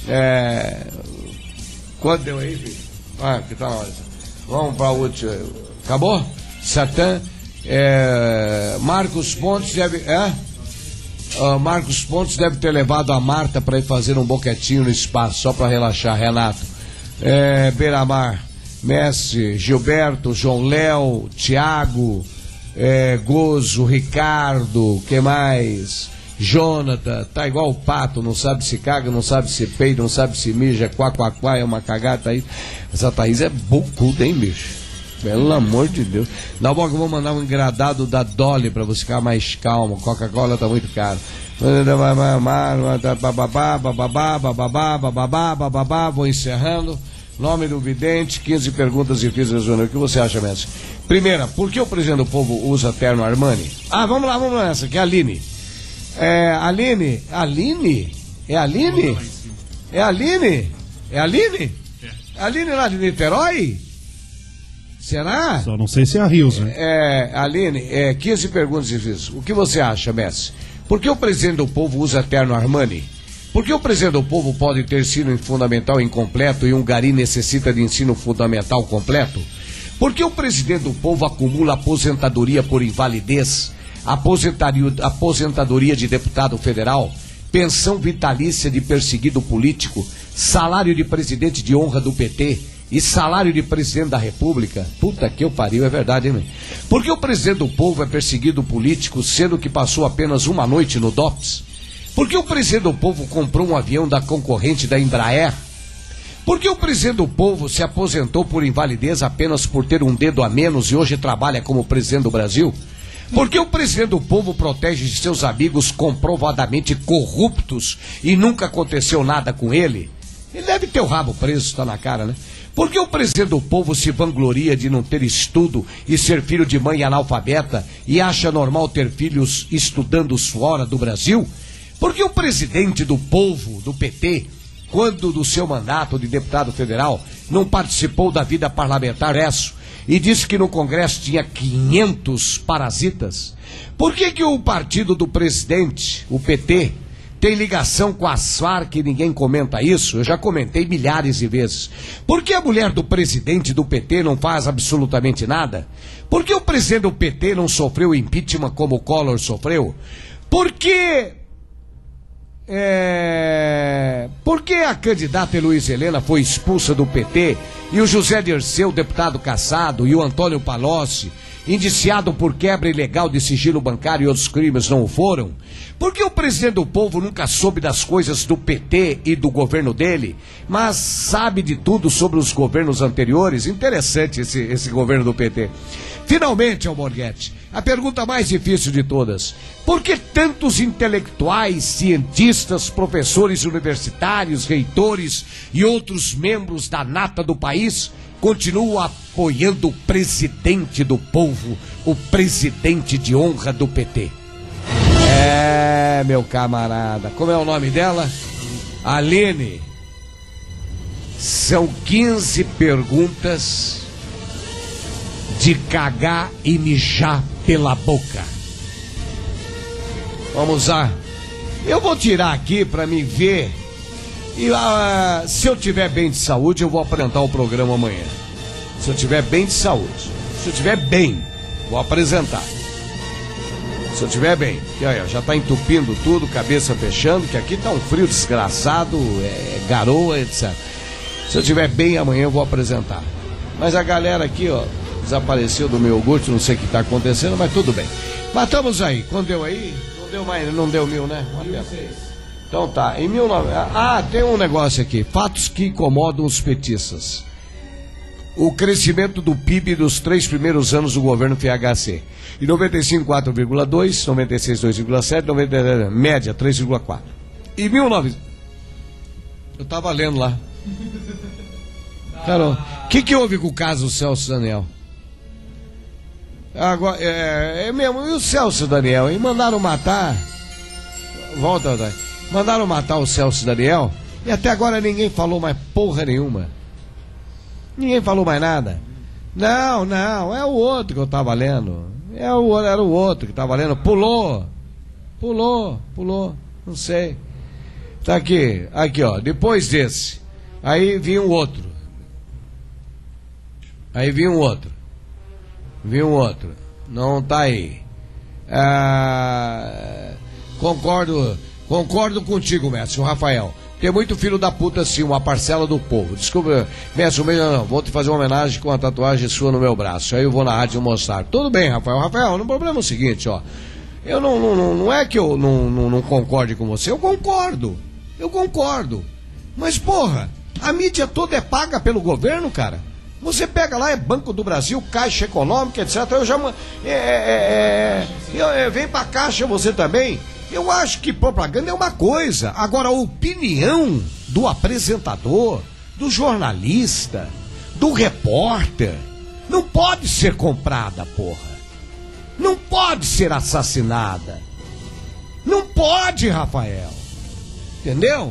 Quanto deu aí, filho? Que tá na hora. Vamos para o último. Acabou? Satã. Marcos Pontes deve. Marcos Pontes deve ter levado a Marta para ir fazer um boquetinho no espaço, só para relaxar. Renato. Beira-Mar. Messi, Gilberto, João Léo, Thiago, Gozo, Ricardo, que mais? Jonathan, tá igual o pato, não sabe se caga, não sabe se peida, não sabe se mija, quá, é uma cagada, Thaís. Essa Thaís é bocuda, hein, bicho? Pelo amor de Deus. Na boca eu vou mandar um engradado da Dolly pra você ficar mais calmo. Coca-Cola tá muito caro. Vou encerrando. Nome do vidente, 15 perguntas difíceis de responder. O que você acha, mestre? Primeira, por que o presidente do povo usa terno Armani? Vamos lá, essa aqui é a Aline. Aline? É Aline? Aline lá de Niterói? Será? Só não sei se é a Rios, né? Aline, 15 perguntas difíceis. O que você acha, mestre? Por que o presidente do povo usa terno Armani? Por que o presidente do povo pode ter ensino fundamental incompleto e um gari necessita de ensino fundamental completo? Por que o presidente do povo acumula aposentadoria por invalidez, aposentadoria de deputado federal, pensão vitalícia de perseguido político, salário de presidente de honra do PT e salário de presidente da República? Puta que eu pariu, é verdade, hein, meu? Por que o presidente do povo é perseguido político, sendo que passou apenas uma noite no DOPS? Por que o presidente do povo comprou um avião da concorrente da Embraer? Por que o presidente do povo se aposentou por invalidez apenas por ter um dedo a menos e hoje trabalha como presidente do Brasil? Por que o presidente do povo protege seus amigos comprovadamente corruptos e nunca aconteceu nada com ele? Ele deve ter o rabo preso, está na cara, né? Por que o presidente do povo se vangloria de não ter estudo e ser filho de mãe analfabeta e acha normal ter filhos estudando fora do Brasil? Por que o presidente do povo, do PT, quando do seu mandato de deputado federal, não participou da vida parlamentar e disse que no Congresso tinha 500 parasitas? Por que o partido do presidente, o PT, tem ligação com as Farc e ninguém comenta isso? Eu já comentei milhares de vezes. Por que a mulher do presidente do PT não faz absolutamente nada? Por que o presidente do PT não sofreu impeachment como o Collor sofreu? Por que a candidata Heloísa Helena foi expulsa do PT e o José Dirceu, deputado cassado, e o Antônio Palocci, indiciado por quebra ilegal de sigilo bancário e outros crimes, não o foram? Por que o presidente do povo nunca soube das coisas do PT e do governo dele, mas sabe de tudo sobre os governos anteriores? Interessante esse governo do PT. Finalmente, Alborguete, a pergunta mais difícil de todas: por que tantos intelectuais, cientistas, professores universitários, reitores e outros membros da nata do país continuam apoiando o presidente do povo, o presidente de honra do PT? Meu camarada, como é o nome dela? Aline. São 15 perguntas de cagar e mijar pela boca. Vamos lá. Eu vou tirar aqui para me ver. E se eu tiver bem de saúde, eu vou apresentar o programa amanhã. Se eu tiver bem de saúde. Se eu tiver bem, vou apresentar. Se eu tiver bem. E aí, já tá entupindo tudo, cabeça fechando, que aqui tá um frio desgraçado, garoa, etc. Se eu tiver bem, amanhã eu vou apresentar. Mas a galera aqui, ó, desapareceu do meu iogurte, não sei o que está acontecendo, mas tudo bem. Mas estamos aí. Quando deu aí? Não deu mais, não deu 1000, né? Então tá. Em 19... tem um negócio aqui. Fatos que incomodam os petistas. O crescimento do PIB dos 3 primeiros anos do governo FHC. Em 95, 4,2, 96, 2,7, 90, média 3,4. Em 19... Eu tava lendo lá. Cara, o que houve com o caso Celso Daniel? Agora, mesmo, e o Celso Daniel, hein? Mandaram matar. Volta. Mandaram matar o Celso Daniel e até agora ninguém falou mais porra nenhuma. Ninguém falou mais nada. Não, é o outro que eu tava lendo. Era o outro que tava lendo. Pulou. Não sei. Tá aqui, ó. Depois desse, aí vinha um outro. Não tá aí. Concordo contigo, mestre, o Rafael. Tem muito filho da puta, sim, uma parcela do povo. Desculpa, mestre, não, vou te fazer uma homenagem com uma tatuagem sua no meu braço. Aí eu vou na rádio mostrar. Tudo bem, Rafael. Rafael, o problema é o seguinte, ó. Eu não é que eu não concorde com você. Eu concordo. Mas, porra, a mídia toda é paga pelo governo, cara. Você pega lá, é Banco do Brasil, Caixa Econômica, etc. Eu já... vem pra Caixa você também. Eu acho que propaganda é uma coisa. Agora, a opinião do apresentador, do jornalista, do repórter, não pode ser comprada, porra. Não pode ser assassinada. Não pode, Rafael. Entendeu?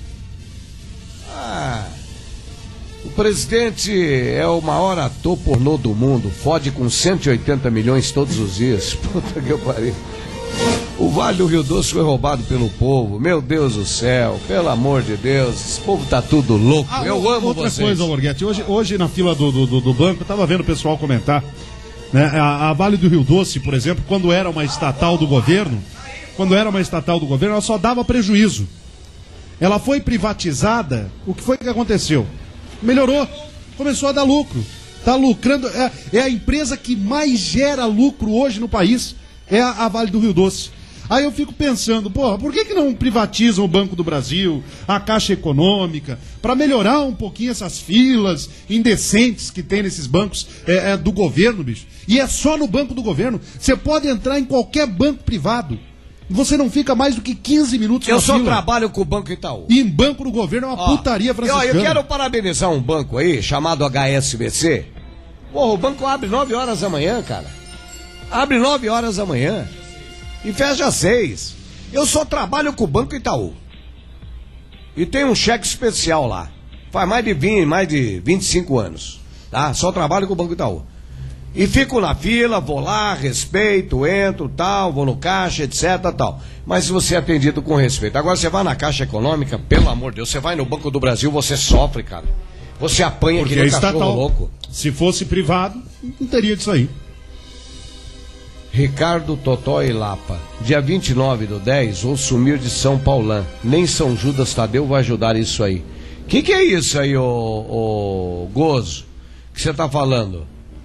O presidente é o maior ator pornô do mundo. Fode com 180 milhões todos os dias. Puta que pariu. O Vale do Rio Doce foi roubado pelo povo. Meu Deus do céu, pelo amor de Deus, esse povo tá tudo louco. Eu amo outra vocês. Outra coisa, Borghetti, hoje na fila do banco, eu tava vendo o pessoal comentar, né? A Vale do Rio Doce, por exemplo, quando era uma estatal do governo, ela só dava prejuízo. Ela foi privatizada, o que foi que aconteceu? Melhorou, começou a dar lucro. Tá lucrando, é a empresa que mais gera lucro hoje no país, é a Vale do Rio Doce. Aí eu fico pensando, porra, por que não privatizam o Banco do Brasil, a Caixa Econômica, para melhorar um pouquinho essas filas indecentes que tem nesses bancos do governo, bicho? E é só no banco do governo. Você pode entrar em qualquer banco privado. Você não fica mais do que 15 minutos na fila. Eu só trabalho com o Banco Itaú. E em banco do governo é uma putaria franciscana. Eu quero parabenizar um banco aí, chamado HSBC. Porra, o banco abre 9 horas da manhã, cara. Abre 9 horas da manhã. E fecha às 6. Eu só trabalho com o Banco Itaú. E tem um cheque especial lá. Faz mais de 25 anos. Tá? Só trabalho com o Banco Itaú. E fico na fila, vou lá, respeito, entro, tal, vou no caixa, etc, tal. Mas se você é atendido com respeito. Agora você vai na Caixa Econômica, pelo amor de Deus, você vai no Banco do Brasil, você sofre, cara. Você apanha porque que nem cachorro louco. Se fosse privado, não teria disso aí. Ricardo, Totó e Lapa. Dia 29/10, vou sumir de São Paulão. Nem São Judas Tadeu vai ajudar isso aí. Que é isso aí, ô Gozo? Que você tá falando?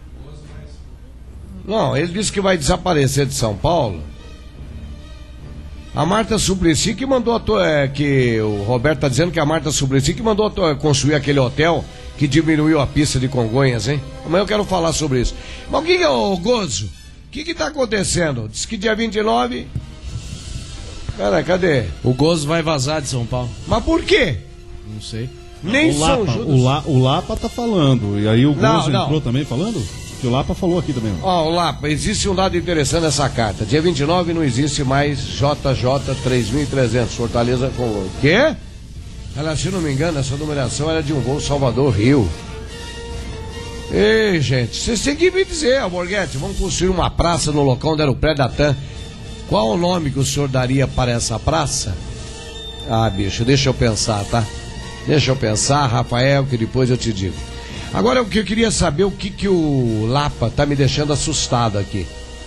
Não, ele disse que vai desaparecer de São Paulo. A Marta Suplicy que mandou que o Roberto tá dizendo que a Marta Suplicy que mandou construir aquele hotel que diminuiu a pista de Congonhas, hein? Amanhã eu quero falar sobre isso. Mas o que é o Gozo? O que tá acontecendo? Diz que dia 29... Pera, cadê? O Gozo vai vazar de São Paulo. Mas por quê? Não sei. Nem São Judas. O Lapa tá falando. E aí o Gozo entrou também falando? Que o Lapa falou aqui também. Ó, o Lapa, existe um dado interessante nessa carta. Dia 29 não existe mais JJ 3300. Fortaleza com... O quê? Ela, se não me engano, essa numeração era de um voo Salvador-Rio. Ei, gente, vocês têm que me dizer, Alborguete, vamos construir uma praça no local onde era o prédio da TAM. Qual o nome que o senhor daria para essa praça? Ah, bicho, deixa eu pensar, tá? Deixa eu pensar, Rafael, que depois eu te digo. Agora, o que eu queria saber, o que o Lapa tá me deixando assustado aqui.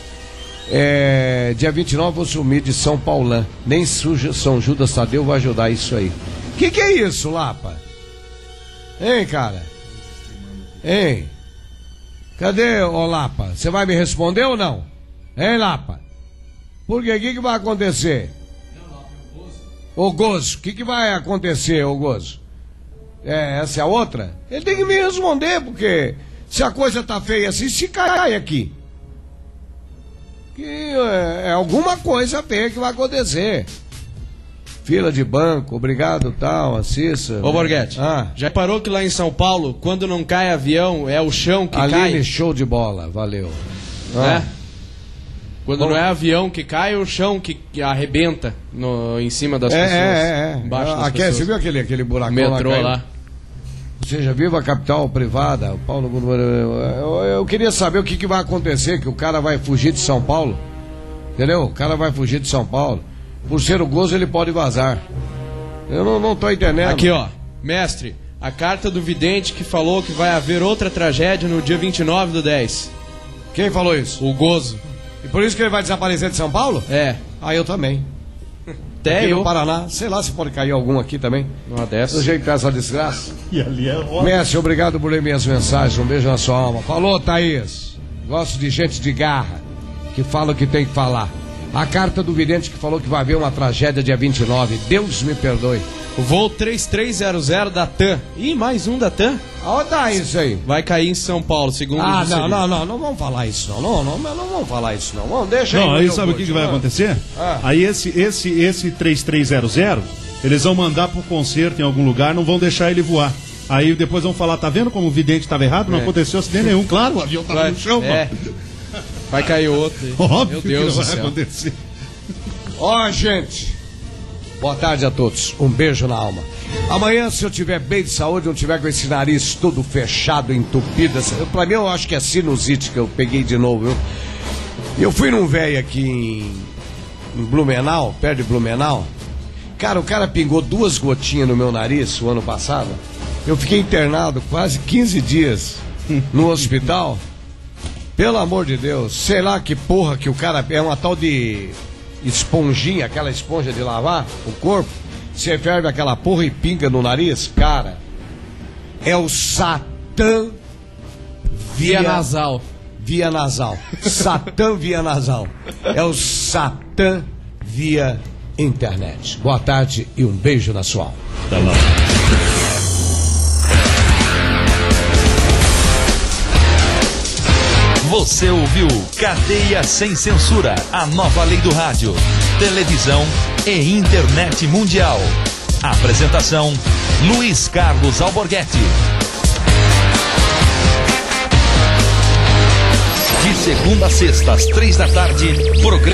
Dia 29 vou sumir de São Paulão. Nem São Judas Tadeu vai ajudar isso aí. Que é isso, Lapa? Hein, cara? Hein? Cadê, ô Lapa? Você vai me responder ou não? Hein, Lapa? Por quê? O que vai acontecer? Ô Gozo, o que vai acontecer, ô Gozo? Essa é a outra? Ele tem que me responder, porque se a coisa tá feia assim, se cai aqui. Que é alguma coisa feia que vai acontecer. Fila de banco, obrigado, tal, assista. Ô Borghetti, já reparou que lá em São Paulo, quando não cai avião, é o chão que Aline, cai? Show de bola, valeu. Quando não é avião que cai, é o chão que arrebenta em cima das pessoas. Embaixo das pessoas. Você viu aquele buracão metrô lá? Ou seja, viva a capital privada. Paulo, eu queria saber o que vai acontecer, que o cara vai fugir de São Paulo. Entendeu? O cara vai fugir de São Paulo. Por ser o Gozo, ele pode vazar. Eu não tô entendendo. Aqui, ó. Mestre, a carta do vidente que falou que vai haver outra tragédia no dia 29/10. Quem falou isso? O Gozo. E por isso que ele vai desaparecer de São Paulo? É. Eu também. Até aqui eu. no Paraná. Sei lá se pode cair algum aqui também. Uma dessas. Do jeito que tá essa desgraça. E ali é ótimo. Mestre, obrigado por ler minhas mensagens. Um beijo na sua alma. Falou, Thaís. Gosto de gente de garra, que fala o que tem que falar. A carta do vidente que falou que vai haver uma tragédia dia 29. Deus me perdoe. O voo 3300 da TAM. Ih, mais um da TAM? Aonde tá isso aí? Vai cair em São Paulo, segundo o não vamos falar isso não. Não vamos falar isso não. Vamos, deixa aí. Não, aí sabe o que vai acontecer? Aí esse 3300, eles vão mandar pro concerto em algum lugar, não vão deixar ele voar. Aí depois vão falar, tá vendo como o vidente estava errado? Não aconteceu acidente nenhum. Claro, o avião tava no chão, Vai cair outro. Óbvio, meu Deus que não do vai céu. acontecer. Gente, boa tarde a todos. Um beijo na alma. Amanhã, se eu tiver bem de saúde, não tiver com esse nariz todo fechado, entupido, pra mim eu acho que é sinusite que eu peguei de novo, viu? Eu fui num velho aqui em Blumenau, perto de Blumenau. Cara, o cara pingou 2 gotinhas no meu nariz o ano passado. Eu fiquei internado quase 15 dias no hospital. Pelo amor de Deus, sei lá que porra que o cara... É uma tal de esponjinha, aquela esponja de lavar o corpo. Você ferve aquela porra e pinga no nariz. Cara, é o Satã via nasal. Via nasal. Satã via nasal. É o Satã via internet. Boa tarde e um beijo na sua alma. Tá lá. Você ouviu Cadeia Sem Censura, a nova lei do rádio, televisão e internet mundial. Apresentação, Luiz Carlos Alborguete. De segunda a sexta, às 3 da tarde, programa